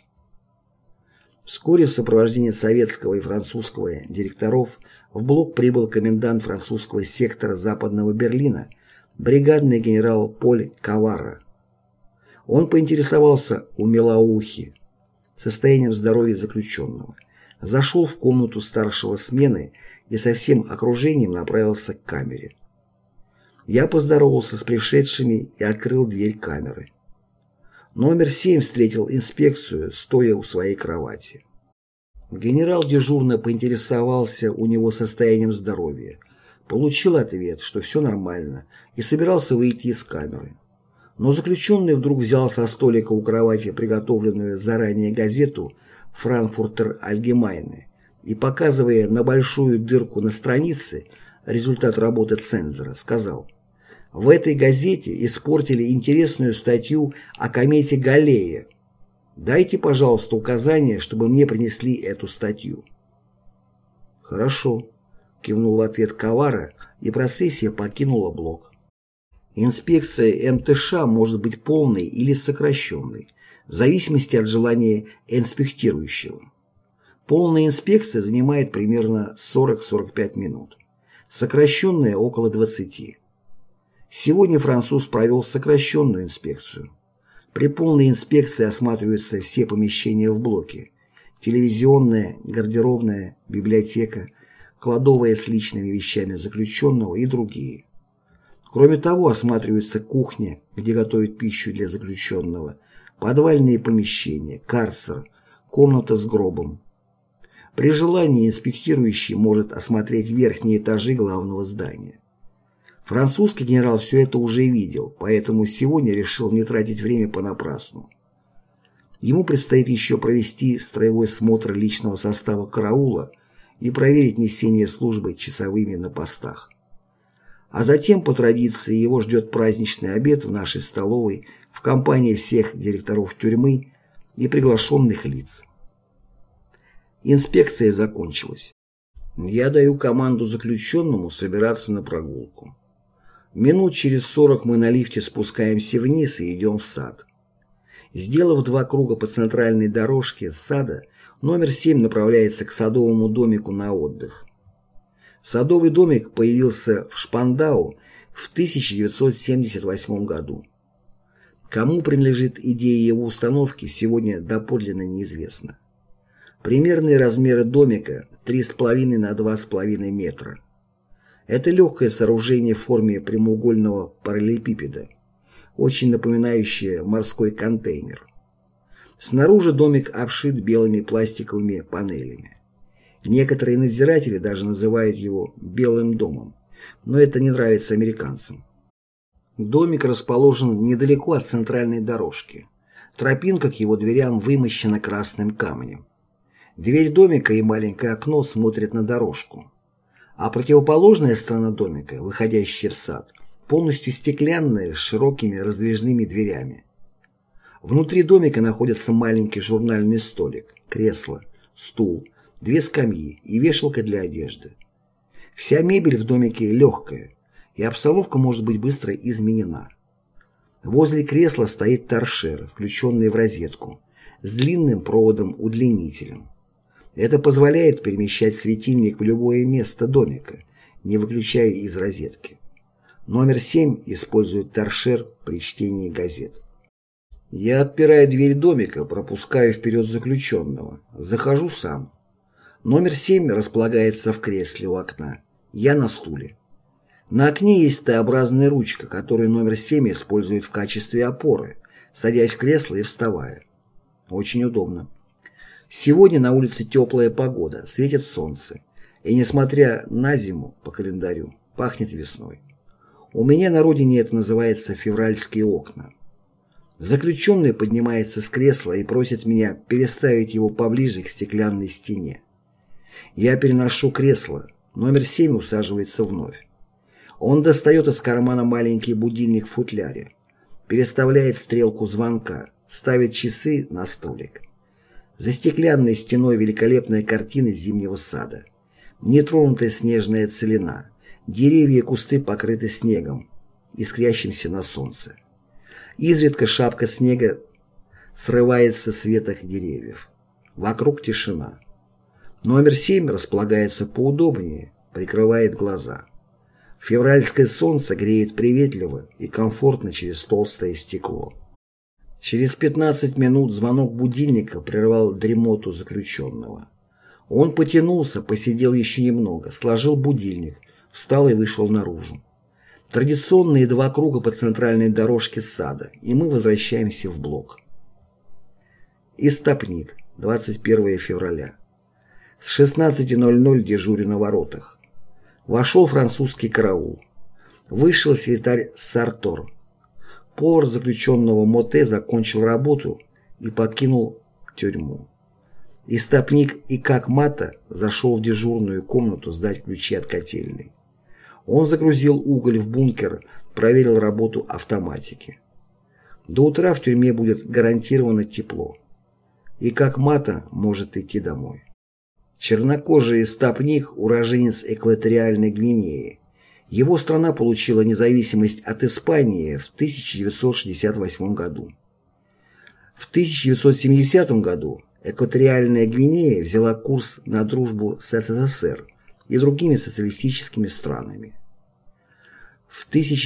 Вскоре в сопровождении советского и французского директоров в блок прибыл комендант французского сектора Западного Берлина, бригадный генерал Поль Каварра. Он поинтересовался у Мелаухи состоянием здоровья заключенного, зашел в комнату старшего смены и со всем окружением направился к камере. Я поздоровался с пришедшими и открыл дверь камеры. Номер 7 встретил инспекцию, стоя у своей кровати. Генерал дежурно поинтересовался у него состоянием здоровья, получил ответ, что все нормально, и собирался выйти из камеры. Но заключенный вдруг взял со столика у кровати приготовленную заранее газету «Франкфуртер Альгемайне» и, показывая на большую дырку на странице, результат работы цензора, сказал: «В этой газете испортили интересную статью о комете Галлея. Дайте, пожалуйста, указание, чтобы мне принесли эту статью». «Хорошо», — кивнул в ответ Каварра, и процессия покинула блок. Инспекция МТШ может быть полной или сокращенной, в зависимости от желания инспектирующего. Полная инспекция занимает примерно 40-45 минут, сокращенная – около 20. Сегодня француз провел сокращенную инспекцию. При полной инспекции осматриваются все помещения в блоке: телевизионная, гардеробная, библиотека, кладовая с личными вещами заключенного и другие. Кроме того, осматриваются кухня, где готовят пищу для заключенного, подвальные помещения, карцер, комната с гробом. При желании инспектирующий может осмотреть верхние этажи главного здания. Французский генерал все это уже видел, поэтому сегодня решил не тратить время понапрасну. Ему предстоит еще провести строевой смотр личного состава караула и проверить несение службы часовыми на постах. А затем, по традиции, его ждет праздничный обед в нашей столовой в компании всех директоров тюрьмы и приглашенных лиц. Инспекция закончилась. Я даю команду заключенному собираться на прогулку. Минут через 40 мы на лифте спускаемся вниз и идем в сад. Сделав 2 круга по центральной дорожке сада, номер 7 направляется к садовому домику на отдых. Садовый домик появился в Шпандау в 1978 году. Кому принадлежит идея его установки, сегодня доподлинно неизвестно. Примерные размеры домика 3,5 на 2,5 метра. Это легкое сооружение в форме прямоугольного параллелепипеда. очень напоминающее морской контейнер. Снаружи домик обшит белыми пластиковыми панелями. Некоторые надзиратели даже называют его «белым домом», но это не нравится американцам. Домик расположен недалеко от центральной дорожки. Тропинка к его дверям вымощена красным камнем. Дверь домика и маленькое окно смотрят на дорожку. А противоположная сторона домика, выходящая в сад, полностью стеклянная с широкими раздвижными дверями. Внутри домика находится маленький журнальный столик, кресло, стул, 2 скамьи и вешалка для одежды. Вся мебель в домике легкая, и обстановка может быть быстро изменена. Возле кресла стоит торшер, включенный в розетку, с длинным проводом-удлинителем. Это позволяет перемещать светильник в любое место домика, не выключая из розетки. Номер 7 использует торшер при чтении газет. Я отпираю дверь домика, пропускаю вперед заключенного. Захожу сам. Номер 7 располагается в кресле у окна. Я на стуле. На окне есть Т-образная ручка, которую номер 7 использует в качестве опоры, садясь в кресло и вставая. Очень удобно. Сегодня на улице теплая погода, светит солнце. И несмотря на зиму по календарю, пахнет весной. У меня на родине это называется февральские окна. Заключенный поднимается с кресла и просит меня переставить его поближе к стеклянной стене. Я переношу кресло, номер 7 усаживается вновь. Он достает из кармана маленький будильник в футляре, переставляет стрелку звонка, ставит часы на столик. За стеклянной стеной великолепная картина зимнего сада. Нетронутая снежная целина, деревья и кусты покрыты снегом, искрящимся на солнце. Изредка шапка снега срывается с веток деревьев. Вокруг тишина. Номер 7 располагается поудобнее, прикрывает глаза. Февральское солнце греет приветливо и комфортно через толстое стекло. Через 15 минут звонок будильника прервал дремоту заключенного. Он потянулся, посидел еще немного, сложил будильник, встал и вышел наружу. Традиционные 2 круга по центральной дорожке сада, и мы возвращаемся в блок. Истопник, 21 февраля. С 16:00 дежурю на воротах. Вошел французский караул. Вышел секретарь Сартор. Повар заключенного Моте закончил работу и покинул тюрьму. Истопник Икак Мата зашел в дежурную комнату сдать ключи от котельной. Он загрузил уголь в бункер, проверил работу автоматики. До утра в тюрьме будет гарантированно тепло. Икак Мата может идти домой. Чернокожий истопник – уроженец экваториальной Гвинеи. Его страна получила независимость от Испании в 1968 году. В 1970 году экваториальная Гвинея взяла курс на дружбу с СССР и другими социалистическими странами. В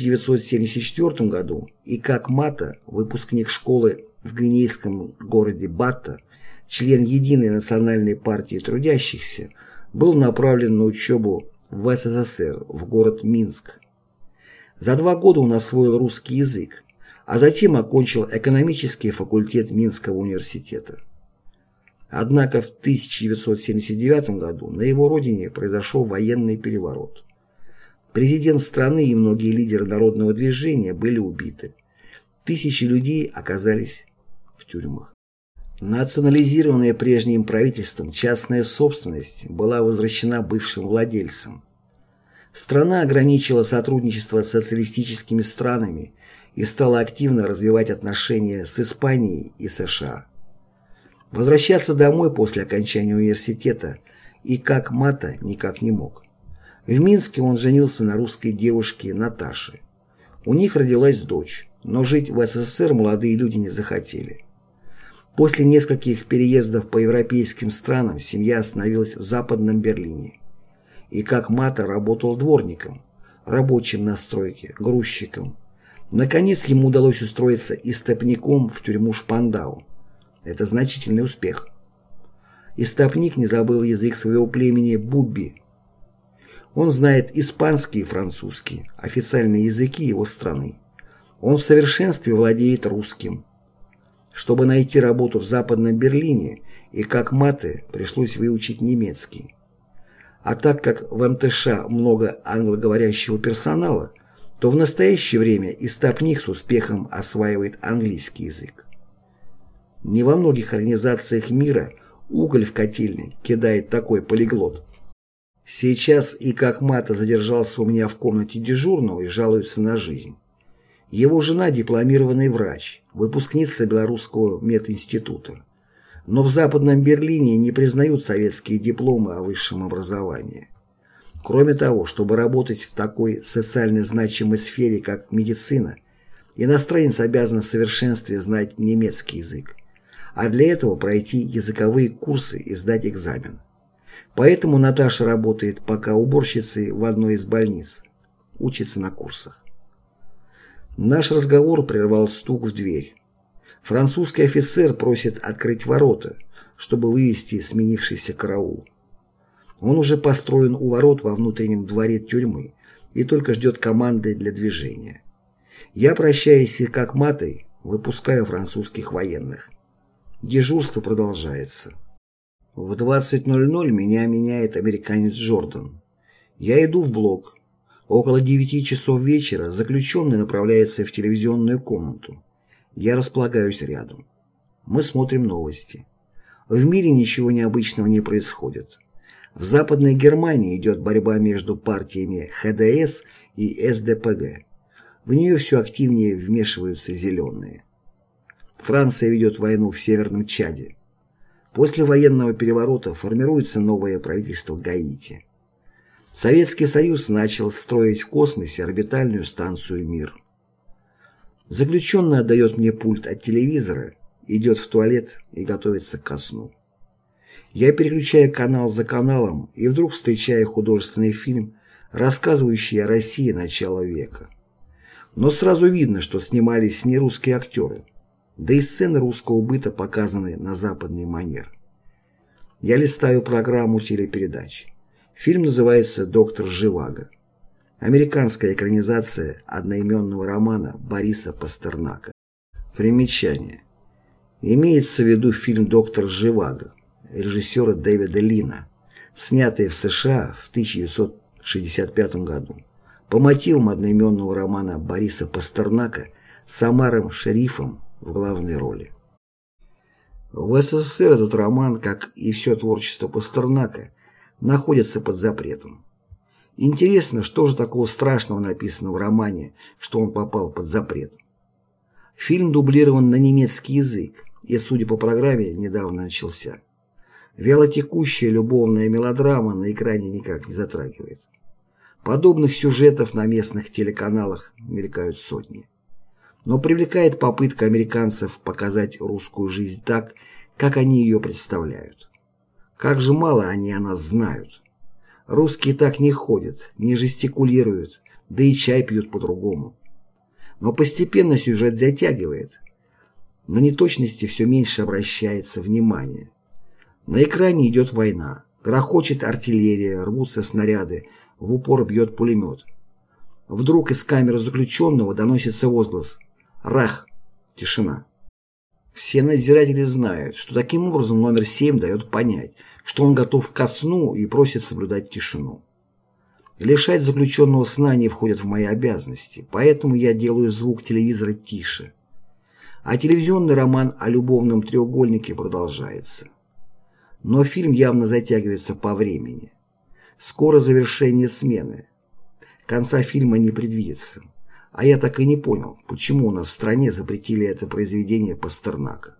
1974 году Икак Мата, выпускник школы в гвинейском городе Бата, член Единой национальной партии трудящихся, был направлен на учебу в СССР в город Минск. За 2 года он освоил русский язык, а затем окончил экономический факультет Минского университета. Однако в 1979 году на его родине произошел военный переворот. Президент страны и многие лидеры народного движения были убиты. Тысячи людей оказались в тюрьмах. Национализированная прежним правительством частная собственность была возвращена бывшим владельцам. Страна ограничила сотрудничество с социалистическими странами и стала активно развивать отношения с Испанией и США. Возвращаться домой после окончания университета Икак Мата никак не мог. В Минске он женился на русской девушке Наташе. У них родилась дочь, но жить в СССР молодые люди не захотели. После нескольких переездов по европейским странам семья остановилась в Западном Берлине. Икак Мата работал дворником, рабочим на стройке, грузчиком. Наконец ему удалось устроиться истопником в тюрьму Шпандау. Это значительный успех. Истопник не забыл язык своего племени Бубби. Он знает испанский и французский, официальные языки его страны. Он в совершенстве владеет русским. Чтобы найти работу в Западном Берлине, и как маты пришлось выучить немецкий. А так как в МТШ много англоговорящего персонала, то в настоящее время и стопник с успехом осваивает английский язык. Не во многих организациях мира уголь в котельной кидает такой полиглот. Сейчас и как мата задержался у меня в комнате дежурного и жалуется на жизнь. Его жена дипломированный врач, выпускница Белорусского мединститута. Но в Западном Берлине не признают советские дипломы о высшем образовании. Кроме того, чтобы работать в такой социально значимой сфере, как медицина, иностранец обязан в совершенстве знать немецкий язык, а для этого пройти языковые курсы и сдать экзамен. Поэтому Наташа работает пока уборщицей в одной из больниц, учится на курсах. Наш разговор прервал стук в дверь. Французский офицер просит открыть ворота, чтобы вывести сменившийся караул. Он уже построен у ворот во внутреннем дворе тюрьмы и только ждет команды для движения. Я, прощаясь и как матой, выпускаю французских военных. Дежурство продолжается. В 20:00 меня меняет американец Джордан. Я иду в блок. Около 9 часов вечера заключенный направляется в телевизионную комнату. Я располагаюсь рядом. Мы смотрим новости. В мире ничего необычного не происходит. В Западной Германии идет борьба между партиями ХДС и СДПГ. В нее все активнее вмешиваются зеленые. Франция ведет войну в Северном Чаде. После военного переворота формируется новое правительство Гаити. Советский Союз начал строить в космосе орбитальную станцию «Мир». Заключенный отдает мне пульт от телевизора, идет в туалет и готовится ко сну. Я переключаю канал за каналом и вдруг встречаю художественный фильм, рассказывающий о России начала века. Но сразу видно, что снимались не русские актеры, да и сцены русского быта показаны на западный манер. Я листаю программу телепередач. Фильм называется «Доктор Живаго». Американская экранизация одноименного романа Бориса Пастернака. Примечание. Имеется в виду фильм «Доктор Живаго» режиссера Дэвида Лина, снятый в США в 1965 году по мотивам одноименного романа Бориса Пастернака с Омаром Шарифом в главной роли. В СССР этот роман, как и все творчество Пастернака, находится под запретом. Интересно, что же такого страшного написано в романе, что он попал под запрет. Фильм дублирован на немецкий язык и, судя по программе, недавно начался. Вялотекущая любовная мелодрама на экране никак не затрагивается. Подобных сюжетов на местных телеканалах мелькают сотни. Но привлекает попытка американцев показать русскую жизнь так, как они ее представляют. Как же мало они о нас знают. Русские так не ходят, не жестикулируют, да и чай пьют по-другому. Но постепенно сюжет затягивает. На неточности все меньше обращается внимание. На экране идет война, грохочет артиллерия, рвутся снаряды, в упор бьет пулемет. Вдруг из камеры заключенного доносится возглас «Рах!» Тишина. Все надзиратели знают, что таким образом номер 7 дает понять, что он готов ко сну и просит соблюдать тишину. Лишать заключенного сна не входит в мои обязанности, поэтому я делаю звук телевизора тише. А телевизионный роман о любовном треугольнике продолжается. Но фильм явно затягивается по времени. Скоро завершение смены. Конца фильма не предвидится. А я так и не понял, почему у нас в стране запретили это произведение Пастернака.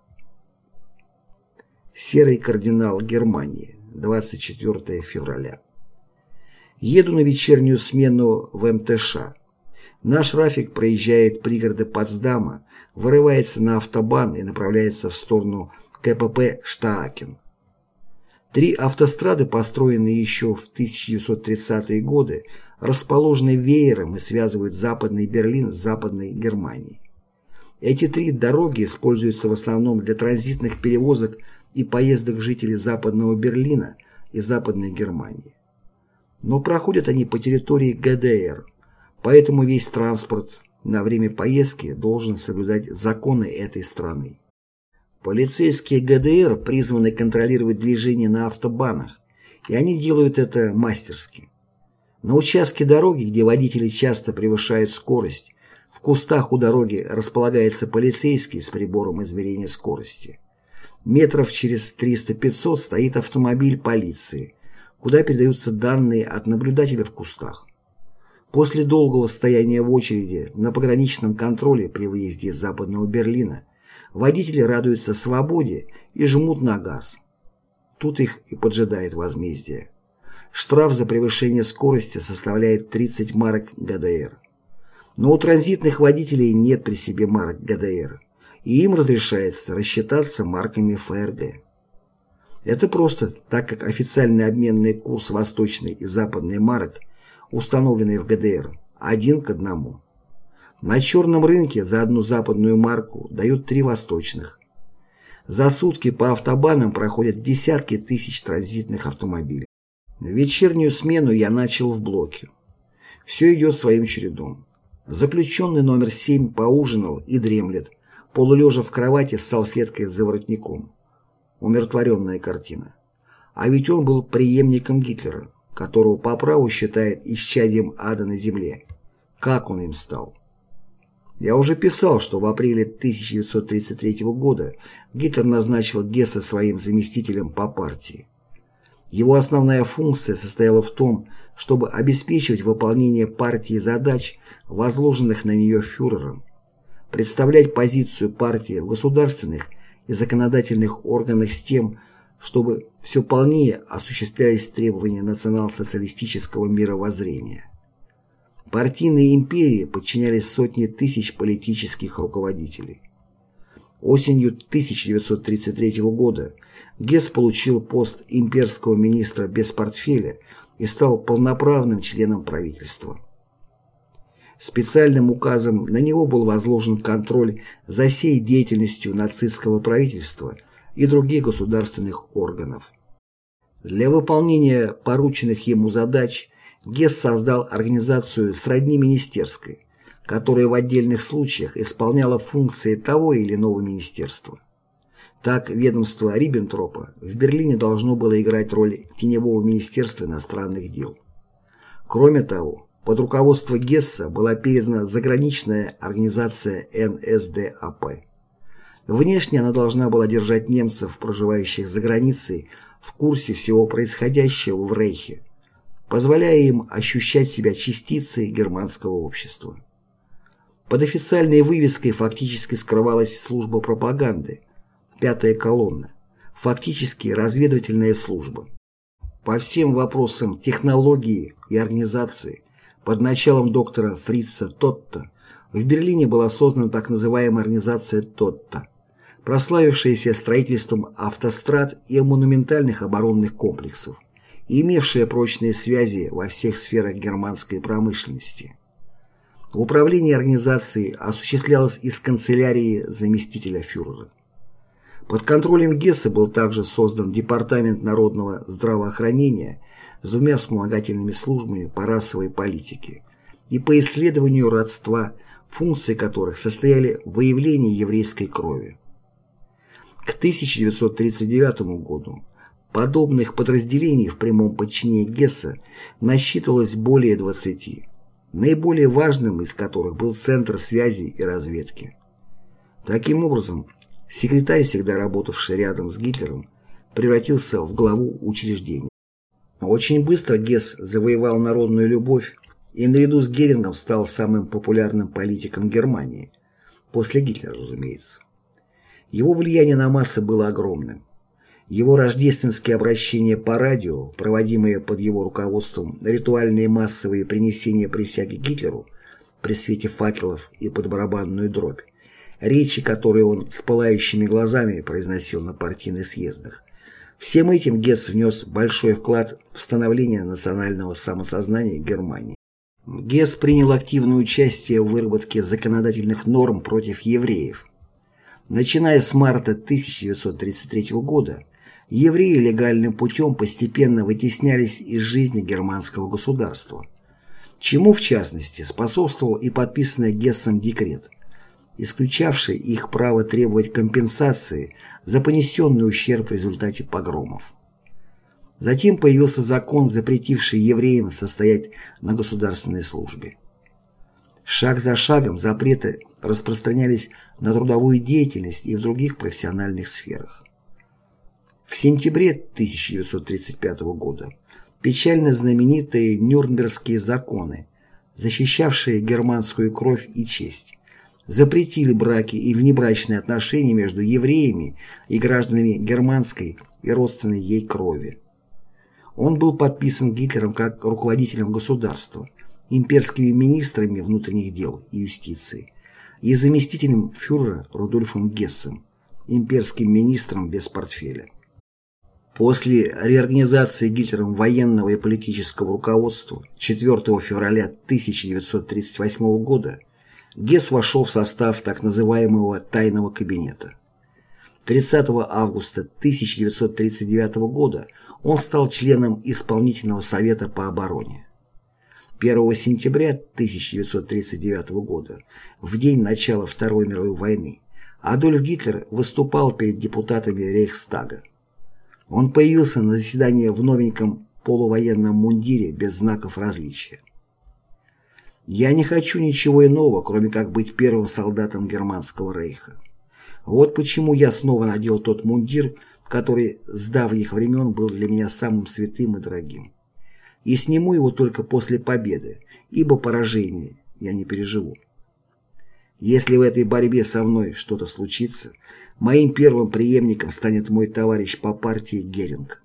Серый кардинал Германии, 24 февраля. Еду на вечернюю смену в МТШ. Наш Рафик проезжает пригороды Потсдама, вырывается на автобан и направляется в сторону КПП Штаакен. 3 автострады, построенные еще в 1930-е годы, расположены веером и связывают Западный Берлин с Западной Германией. Эти 3 дороги используются в основном для транзитных перевозок и поездок жителей Западного Берлина и Западной Германии. Но проходят они по территории ГДР, поэтому весь транспорт на время поездки должен соблюдать законы этой страны. Полицейские ГДР призваны контролировать движение на автобанах, и они делают это мастерски. На участке дороги, где водители часто превышают скорость, в кустах у дороги располагается полицейский с прибором измерения скорости. Метров через 300-500 стоит автомобиль полиции, куда передаются данные от наблюдателя в кустах. После долгого стояния в очереди на пограничном контроле при выезде из Западного Берлина водители радуются свободе и жмут на газ. Тут их и поджидает возмездие. Штраф за превышение скорости составляет 30 марок ГДР. Но у транзитных водителей нет при себе марок ГДР, и им разрешается рассчитаться марками ФРГ. Это просто, так как официальный обменный курс восточной и западной марок, установленный в ГДР, 1:1. На черном рынке за одну западную марку дают 3 восточных. За сутки по автобанам проходят десятки тысяч транзитных автомобилей. Вечернюю смену я начал в блоке. Все идет своим чередом. Заключенный номер 7 поужинал и дремлет, полулежа в кровати с салфеткой за воротником. Умиротворенная картина. А ведь он был преемником Гитлера, которого по праву считает исчадием ада на земле. Как он им стал? Я уже писал, что в апреле 1933 года Гитлер назначил Гесса своим заместителем по партии. Его основная функция состояла в том, чтобы обеспечивать выполнение партии задач, возложенных на нее фюрером, представлять позицию партии в государственных и законодательных органах с тем, чтобы все полнее осуществлялись требования национал-социалистического мировоззрения. Партийные империи подчинялись сотни тысяч политических руководителей. Осенью 1933 года Гесс получил пост имперского министра без портфеля и стал полноправным членом правительства. Специальным указом на него был возложен контроль за всей деятельностью нацистского правительства и других государственных органов. Для выполнения порученных ему задач Гесс создал организацию сродни министерской, которая в отдельных случаях исполняла функции того или иного министерства. Так, ведомство Риббентропа в Берлине должно было играть роль теневого министерства иностранных дел. Кроме того, под руководство Гесса была передана заграничная организация НСДАП. Внешне она должна была держать немцев, проживающих за границей, в курсе всего происходящего в Рейхе, позволяя им ощущать себя частицей германского общества. Под официальной вывеской фактически скрывалась служба пропаганды, пятая колонна, фактически разведывательная служба. По всем вопросам технологии и организации под началом доктора Фрица Тотта в Берлине была создана так называемая организация Тотта, прославившаяся строительством автострад и монументальных оборонных комплексов, и имевшая прочные связи во всех сферах германской промышленности. Управление организацией осуществлялось из канцелярии заместителя фюрера. Под контролем Гесса был также создан Департамент народного здравоохранения с 2 вспомогательными службами по расовой политике и по исследованию родства, функции которых состояли в выявлении еврейской крови. К 1939 году подобных подразделений в прямом подчинении Гесса насчитывалось более 20, наиболее важным из которых был Центр связи и разведки. Таким образом, секретарь, всегда работавший рядом с Гитлером, превратился в главу учреждения. Очень быстро Гесс завоевал народную любовь и наряду с Герингом стал самым популярным политиком Германии, после Гитлера, разумеется. Его влияние на массы было огромным. Его рождественские обращения по радио, проводимые под его руководством, ритуальные массовые принесения присяги Гитлеру при свете факелов и под барабанную дробь, речи, которые он с пылающими глазами произносил на партийных съездах. Всем этим Гесс внес большой вклад в становление национального самосознания Германии. Гесс принял активное участие в выработке законодательных норм против евреев. Начиная с марта 1933 года, евреи легальным путем постепенно вытеснялись из жизни германского государства. чему, в частности, способствовал и подписанный Гессом декрет, исключавший их право требовать компенсации за понесенный ущерб в результате погромов. Затем появился закон, запретивший евреям состоять на государственной службе. Шаг за шагом запреты распространялись на трудовую деятельность и в других профессиональных сферах. В сентябре 1935 года печально знаменитые Нюрнбергские законы, защищавшие германскую кровь и честь, запретили браки и внебрачные отношения между евреями и гражданами германской и родственной ей крови. Он был подписан Гитлером как руководителем государства, имперскими министрами внутренних дел и юстиции и заместителем фюрера Рудольфом Гессом, имперским министром без портфеля. После реорганизации Гитлером военного и политического руководства 4 февраля 1938 года Гесс вошел в состав так называемого «тайного кабинета». 30 августа 1939 года он стал членом Исполнительного совета по обороне. 1 сентября 1939 года, в день начала Второй мировой войны, Адольф Гитлер выступал перед депутатами Рейхстага. Он появился на заседании в новеньком полувоенном мундире без знаков различия. «Я не хочу ничего иного, кроме как быть первым солдатом Германского рейха. Вот почему я снова надел тот мундир, который с давних времен был для меня самым святым и дорогим. И сниму его только после победы, ибо поражение я не переживу. Если в этой борьбе со мной что-то случится, моим первым преемником станет мой товарищ по партии Геринг.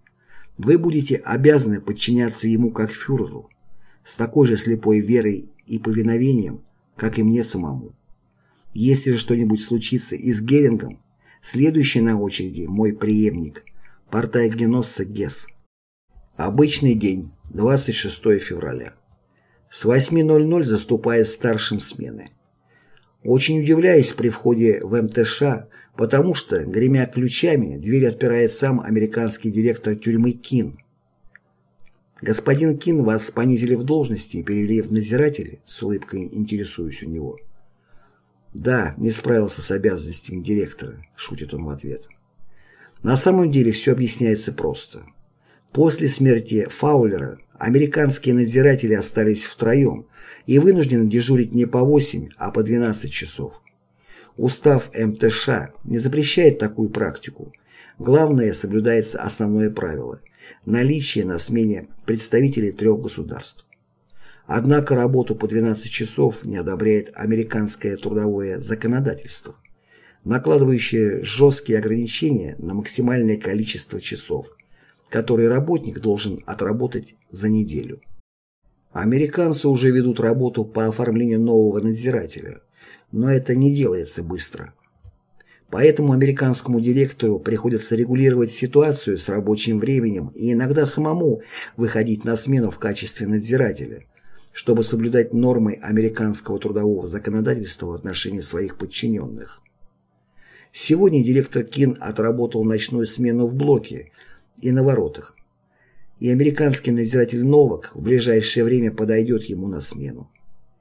Вы будете обязаны подчиняться ему как фюреру, с такой же слепой верой и повиновением, как и мне самому. Если же что-нибудь случится и с Герингом, следующий на очереди мой преемник, партайгеносса Гесс». Обычный день, 26 февраля. С 8:00 заступает старшим смены. Очень удивляюсь при входе в МТШ, потому что, гремя ключами, дверь отпирает сам американский директор тюрьмы Кин. «Господин Кин, вас понизили в должности и перевели в надзиратели?» С улыбкой интересуюсь у него. «Да, не справился с обязанностями директора», — шутит он в ответ. На самом деле все объясняется просто. После смерти Фаулера американские надзиратели остались втроем и вынуждены дежурить не по 8, а по 12 часов. Устав МТШ не запрещает такую практику. Главное, соблюдается основное правило – наличие на смене представителей 3 государств. Однако работу по 12 часов не одобряет американское трудовое законодательство, накладывающее жесткие ограничения на максимальное количество часов, которые работник должен отработать за неделю. Американцы уже ведут работу по оформлению нового надзирателя, но это не делается быстро. Поэтому американскому директору приходится регулировать ситуацию с рабочим временем и иногда самому выходить на смену в качестве надзирателя, чтобы соблюдать нормы американского трудового законодательства в отношении своих подчиненных. Сегодня директор Кин отработал ночную смену в блоке и на воротах, и американский надзиратель Новак в ближайшее время подойдет ему на смену.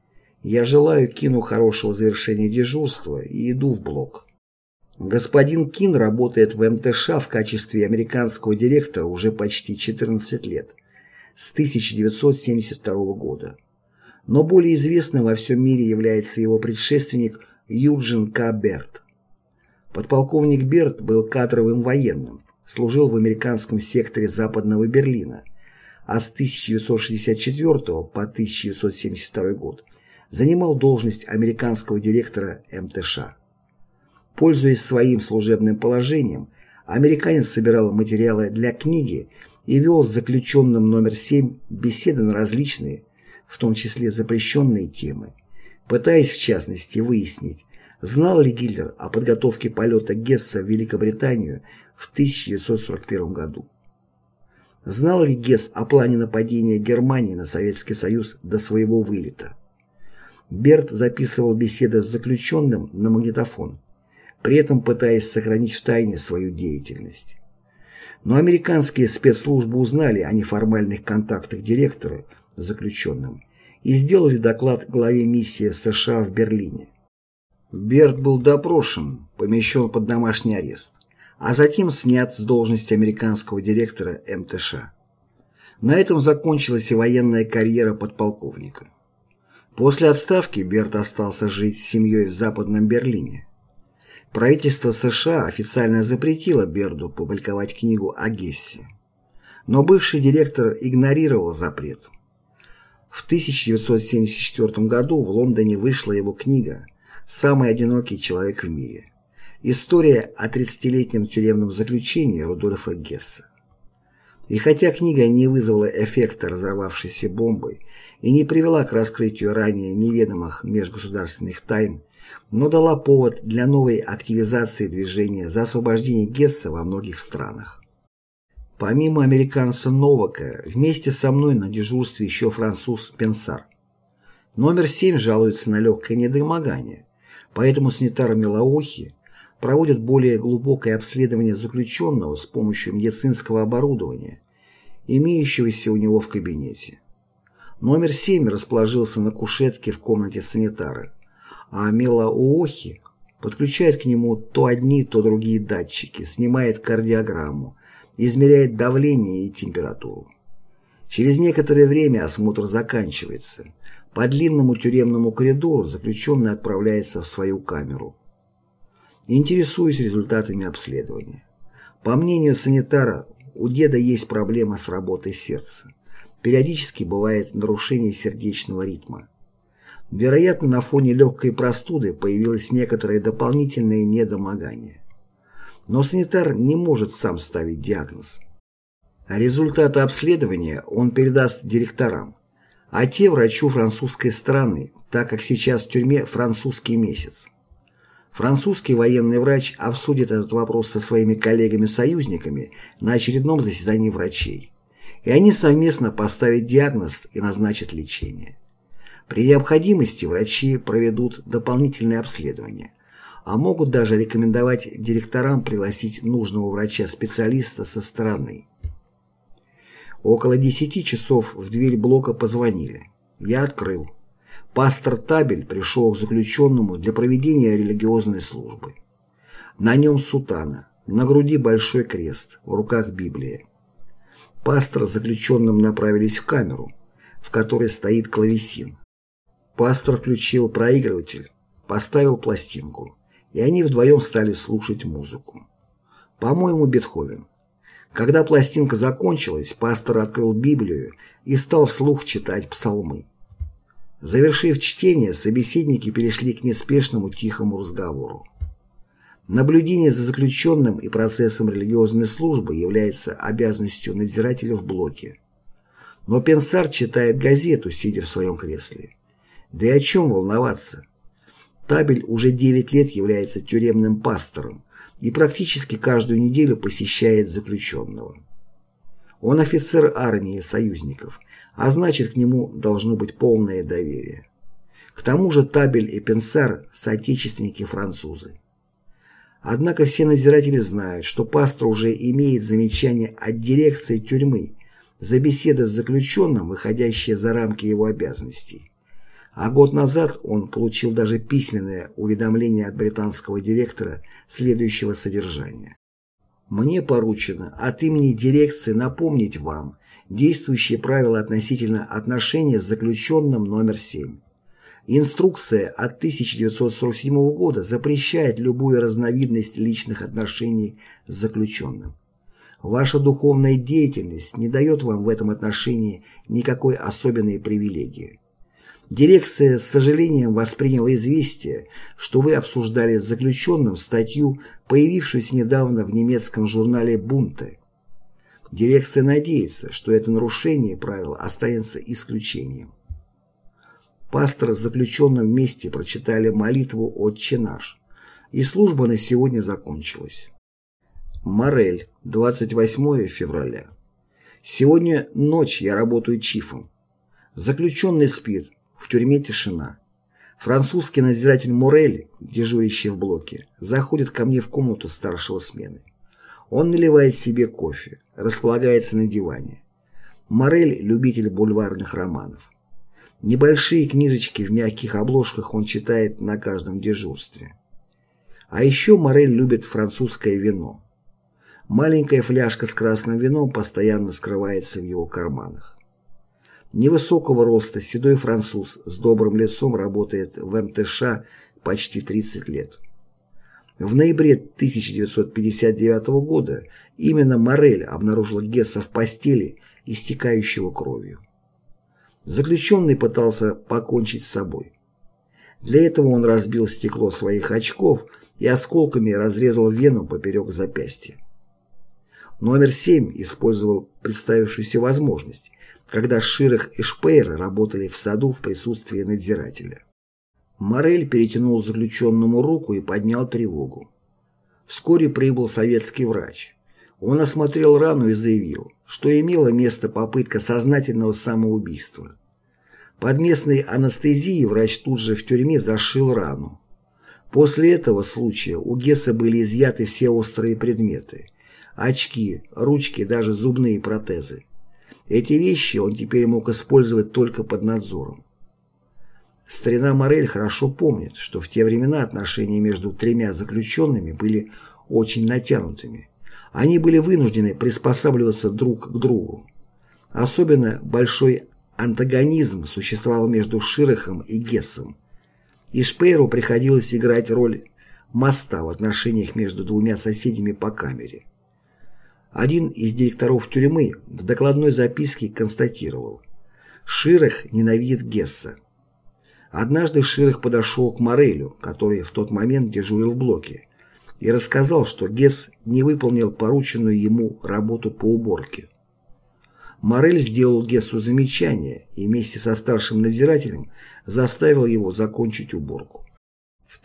Я желаю Кину хорошего завершения дежурства и иду в блок. Господин Кин работает в МТШ в качестве американского директора уже почти 14 лет, с 1972 года. Но более известным во всем мире является его предшественник Юджин К. Берт. Подполковник Берт был кадровым военным, служил в американском секторе Западного Берлина, а с 1964 по 1972 год занимал должность американского директора МТШ. Пользуясь своим служебным положением, американец собирал материалы для книги и вел с заключенным номер 7 беседы на различные, в том числе запрещенные темы, пытаясь в частности выяснить, знал ли Гитлер о подготовке полета Гесса в Великобританию в 1941 году. Знал ли Гесс о плане нападения Германии на Советский Союз до своего вылета? Берт записывал беседы с заключенным на магнитофон, при этом пытаясь сохранить в тайне свою деятельность. Но американские спецслужбы узнали о неформальных контактах директора с заключенным и сделали доклад главе миссии США в Берлине. Берт был допрошен, помещен под домашний арест, а затем снят с должности американского директора МТШ. На этом закончилась и военная карьера подполковника. После отставки Берт остался жить с семьей в Западном Берлине. Правительство США официально запретило Берту публиковать книгу о Гессе. Но бывший директор игнорировал запрет. В 1974 году в Лондоне вышла его книга «Самый одинокий человек в мире. История о 30-летнем тюремном заключении Рудольфа Гесса». И хотя книга не вызвала эффекта разорвавшейся бомбы и не привела к раскрытию ранее неведомых межгосударственных тайн, но дала повод для новой активизации движения за освобождение Гесса во многих странах. Помимо американца Новака, вместе со мной на дежурстве еще француз Пенсар. Номер 7 жалуется на легкое недомогание, поэтому санитары Милуохи проводят более глубокое обследование заключенного с помощью медицинского оборудования, имеющегося у него в кабинете. Номер 7 расположился на кушетке в комнате санитара, а Милуохи подключает к нему то одни, то другие датчики, снимает кардиограмму, измеряет давление и температуру. Через некоторое время осмотр заканчивается. По длинному тюремному коридору заключенный отправляется в свою камеру. Интересуюсь результатами обследования. По мнению санитара, у деда есть проблема с работой сердца. Периодически бывает нарушение сердечного ритма. Вероятно, на фоне легкой простуды появилось некоторое дополнительное недомогание. Но санитар не может сам ставить диагноз. Результаты обследования он передаст директорам, а те врачу французской страны, так как сейчас в тюрьме французский месяц. Французский военный врач обсудит этот вопрос со своими коллегами-союзниками на очередном заседании врачей, и они совместно поставят диагноз и назначат лечение. При необходимости врачи проведут дополнительные обследования, а могут даже рекомендовать директорам пригласить нужного врача-специалиста со стороны. Около 10 часов в дверь блока позвонили. Я открыл. Пастор Табель пришел к заключенному для проведения религиозной службы. На нем сутана, на груди большой крест, в руках Библия. Пастор с заключенным направились в камеру, в которой стоит клавесин. Пастор включил проигрыватель, поставил пластинку, и они вдвоем стали слушать музыку. По-моему, Бетховен. Когда пластинка закончилась, пастор открыл Библию и стал вслух читать псалмы. Завершив чтение, собеседники перешли к неспешному тихому разговору. Наблюдение за заключенным и процессом религиозной службы является обязанностью надзирателя в блоке. Но Пенсар читает газету, сидя в своем кресле. Да и о чем волноваться? Табель уже 9 лет является тюремным пастором и практически каждую неделю посещает заключенного. Он офицер армии союзников, а значит, к нему должно быть полное доверие. К тому же Табель и Пенсар – соотечественники-французы. Однако все надзиратели знают, что пастор уже имеет замечание от дирекции тюрьмы за беседы с заключенным, выходящие за рамки его обязанностей. А год назад он получил даже письменное уведомление от британского директора следующего содержания. Мне поручено от имени дирекции напомнить вам действующие правила относительно отношений с заключенным номер 7. Инструкция от 1947 года запрещает любую разновидность личных отношений с заключенным. Ваша духовная деятельность не дает вам в этом отношении никакой особенной привилегии. Дирекция с сожалением восприняла известие, что вы обсуждали с заключенным статью, появившуюся недавно в немецком журнале «Бунте». Дирекция надеется, что это нарушение правил останется исключением. Пастор с заключенным вместе прочитали молитву «Отче наш», и служба на сегодня закончилась. Морель, 28 февраля. Сегодня ночь я работаю чифом. Заключенный спит. В тюрьме тишина. Французский надзиратель Морель, дежурящий в блоке, заходит ко мне в комнату старшего смены. Он наливает себе кофе, располагается на диване. Морель – любитель бульварных романов. Небольшие книжечки в мягких обложках он читает на каждом дежурстве. А еще Морель любит французское вино. Маленькая фляжка с красным вином постоянно скрывается в его карманах. Невысокого роста седой француз с добрым лицом работает в МТШ почти 30 лет. В ноябре 1959 года именно Морель обнаружил Гесса в постели, истекающего кровью. Заключенный пытался покончить с собой. Для этого он разбил стекло своих очков и осколками разрезал вену поперек запястья. Номер 7 использовал представившуюся возможность, когда Ширах и Шпеер работали в саду в присутствии надзирателя. Морель перетянул заключенному руку и поднял тревогу. Вскоре прибыл советский врач. Он осмотрел рану и заявил, что имела место попытка сознательного самоубийства. Под местной анестезией врач тут же в тюрьме зашил рану. После этого случая у Гесса были изъяты все острые предметы – очки, ручки, даже зубные протезы. Эти вещи он теперь мог использовать только под надзором. Старина Морель хорошо помнит, что в те времена отношения между тремя заключенными были очень натянутыми. Они были вынуждены приспосабливаться друг к другу. Особенно большой антагонизм существовал между Ширахом и Гессом, и Шпееру приходилось играть роль моста в отношениях между двумя соседями по камере. Один из директоров тюрьмы в докладной записке констатировал: «Ширах ненавидит Гесса». Однажды Ширах подошел к Морелю, который в тот момент дежурил в блоке, и рассказал, что Гесс не выполнил порученную ему работу по уборке. Морель сделал Гессу замечание и вместе со старшим надзирателем заставил его закончить уборку. В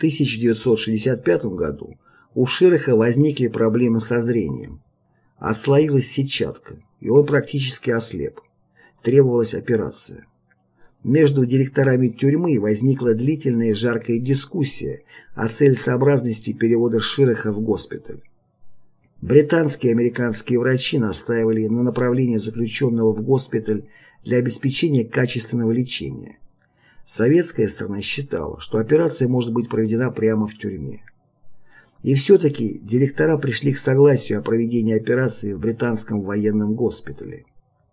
1965 году у Шираха возникли проблемы со зрением. Отслоилась сетчатка, и он практически ослеп. Требовалась операция. Между директорами тюрьмы возникла длительная и жаркая дискуссия о целесообразности перевода Шираха в госпиталь. Британские и американские врачи настаивали на направлении заключенного в госпиталь для обеспечения качественного лечения. Советская сторона считала, что операция может быть проведена прямо в тюрьме. И все-таки директора пришли к согласию о проведении операции в британском военном госпитале.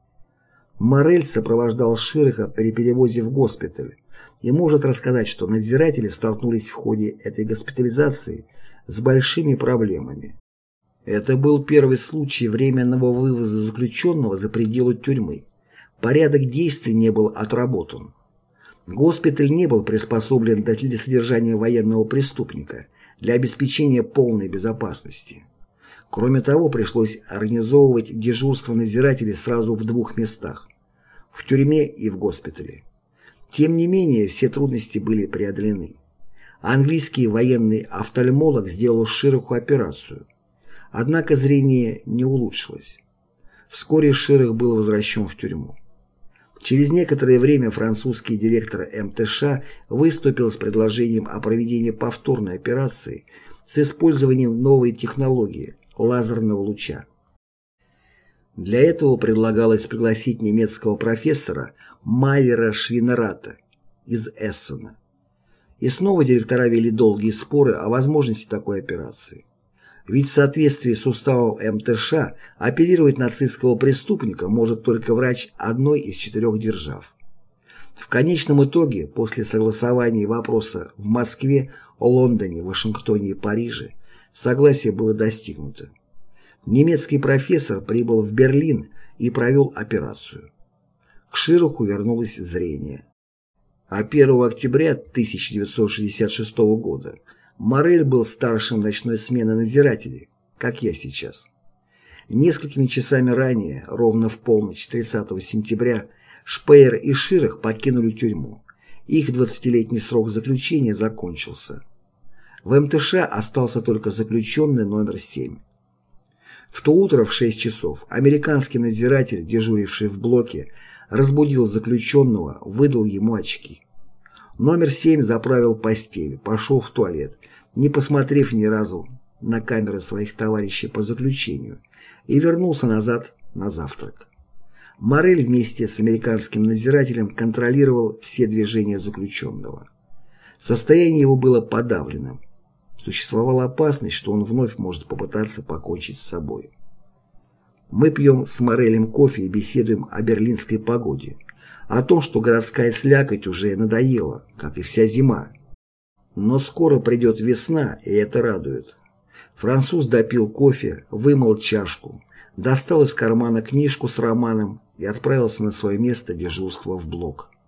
Морель сопровождал Шираха при перевозе в госпиталь и может рассказать, что надзиратели столкнулись в ходе этой госпитализации с большими проблемами. Это был первый случай временного вывоза заключенного за пределы тюрьмы. Порядок действий не был отработан. Госпиталь не был приспособлен для содержания военного преступника, для обеспечения полной безопасности. Кроме того, пришлось организовывать дежурство надзирателей сразу в двух местах – в тюрьме и в госпитале. Тем не менее, все трудности были преодолены. Английский военный офтальмолог сделал Шираху операцию. Однако зрение не улучшилось. Вскоре Ширах был возвращен в тюрьму. Через некоторое время французский директор МТШ выступил с предложением о проведении повторной операции с использованием новой технологии – лазерного луча. Для этого предлагалось пригласить немецкого профессора Майера Швейнерата из Эссена. И снова директора вели долгие споры о возможности такой операции. Ведь в соответствии с уставом МТШ оперировать нацистского преступника может только врач одной из 4 держав. В конечном итоге, после согласования вопроса в Москве, Лондоне, Вашингтоне и Париже, согласие было достигнуто. Немецкий профессор прибыл в Берлин и провел операцию. К Шираху вернулось зрение. А 1 октября 1966 года Морель был старшим ночной смены надзирателей, как я сейчас. Несколькими часами ранее, ровно в полночь 30 сентября, Шпеер и Ширах покинули тюрьму. Их 20-летний срок заключения закончился. В МТШ остался только заключенный номер 7. В то утро в 6 часов американский надзиратель, дежуривший в блоке, разбудил заключенного, выдал ему очки. Номер 7 заправил постель, пошел в туалет, не посмотрев ни разу на камеры своих товарищей по заключению, и вернулся назад на завтрак. Моррель вместе с американским надзирателем контролировал все движения заключенного. Состояние его было подавленным. Существовала опасность, что он вновь может попытаться покончить с собой. Мы пьем с Моррелем кофе и беседуем о берлинской погоде, о том, что городская слякоть уже надоела, как и вся зима. Но скоро придет весна, и это радует. Француз допил кофе, вымыл чашку, достал из кармана книжку с романом и отправился на свое место дежурства в блок.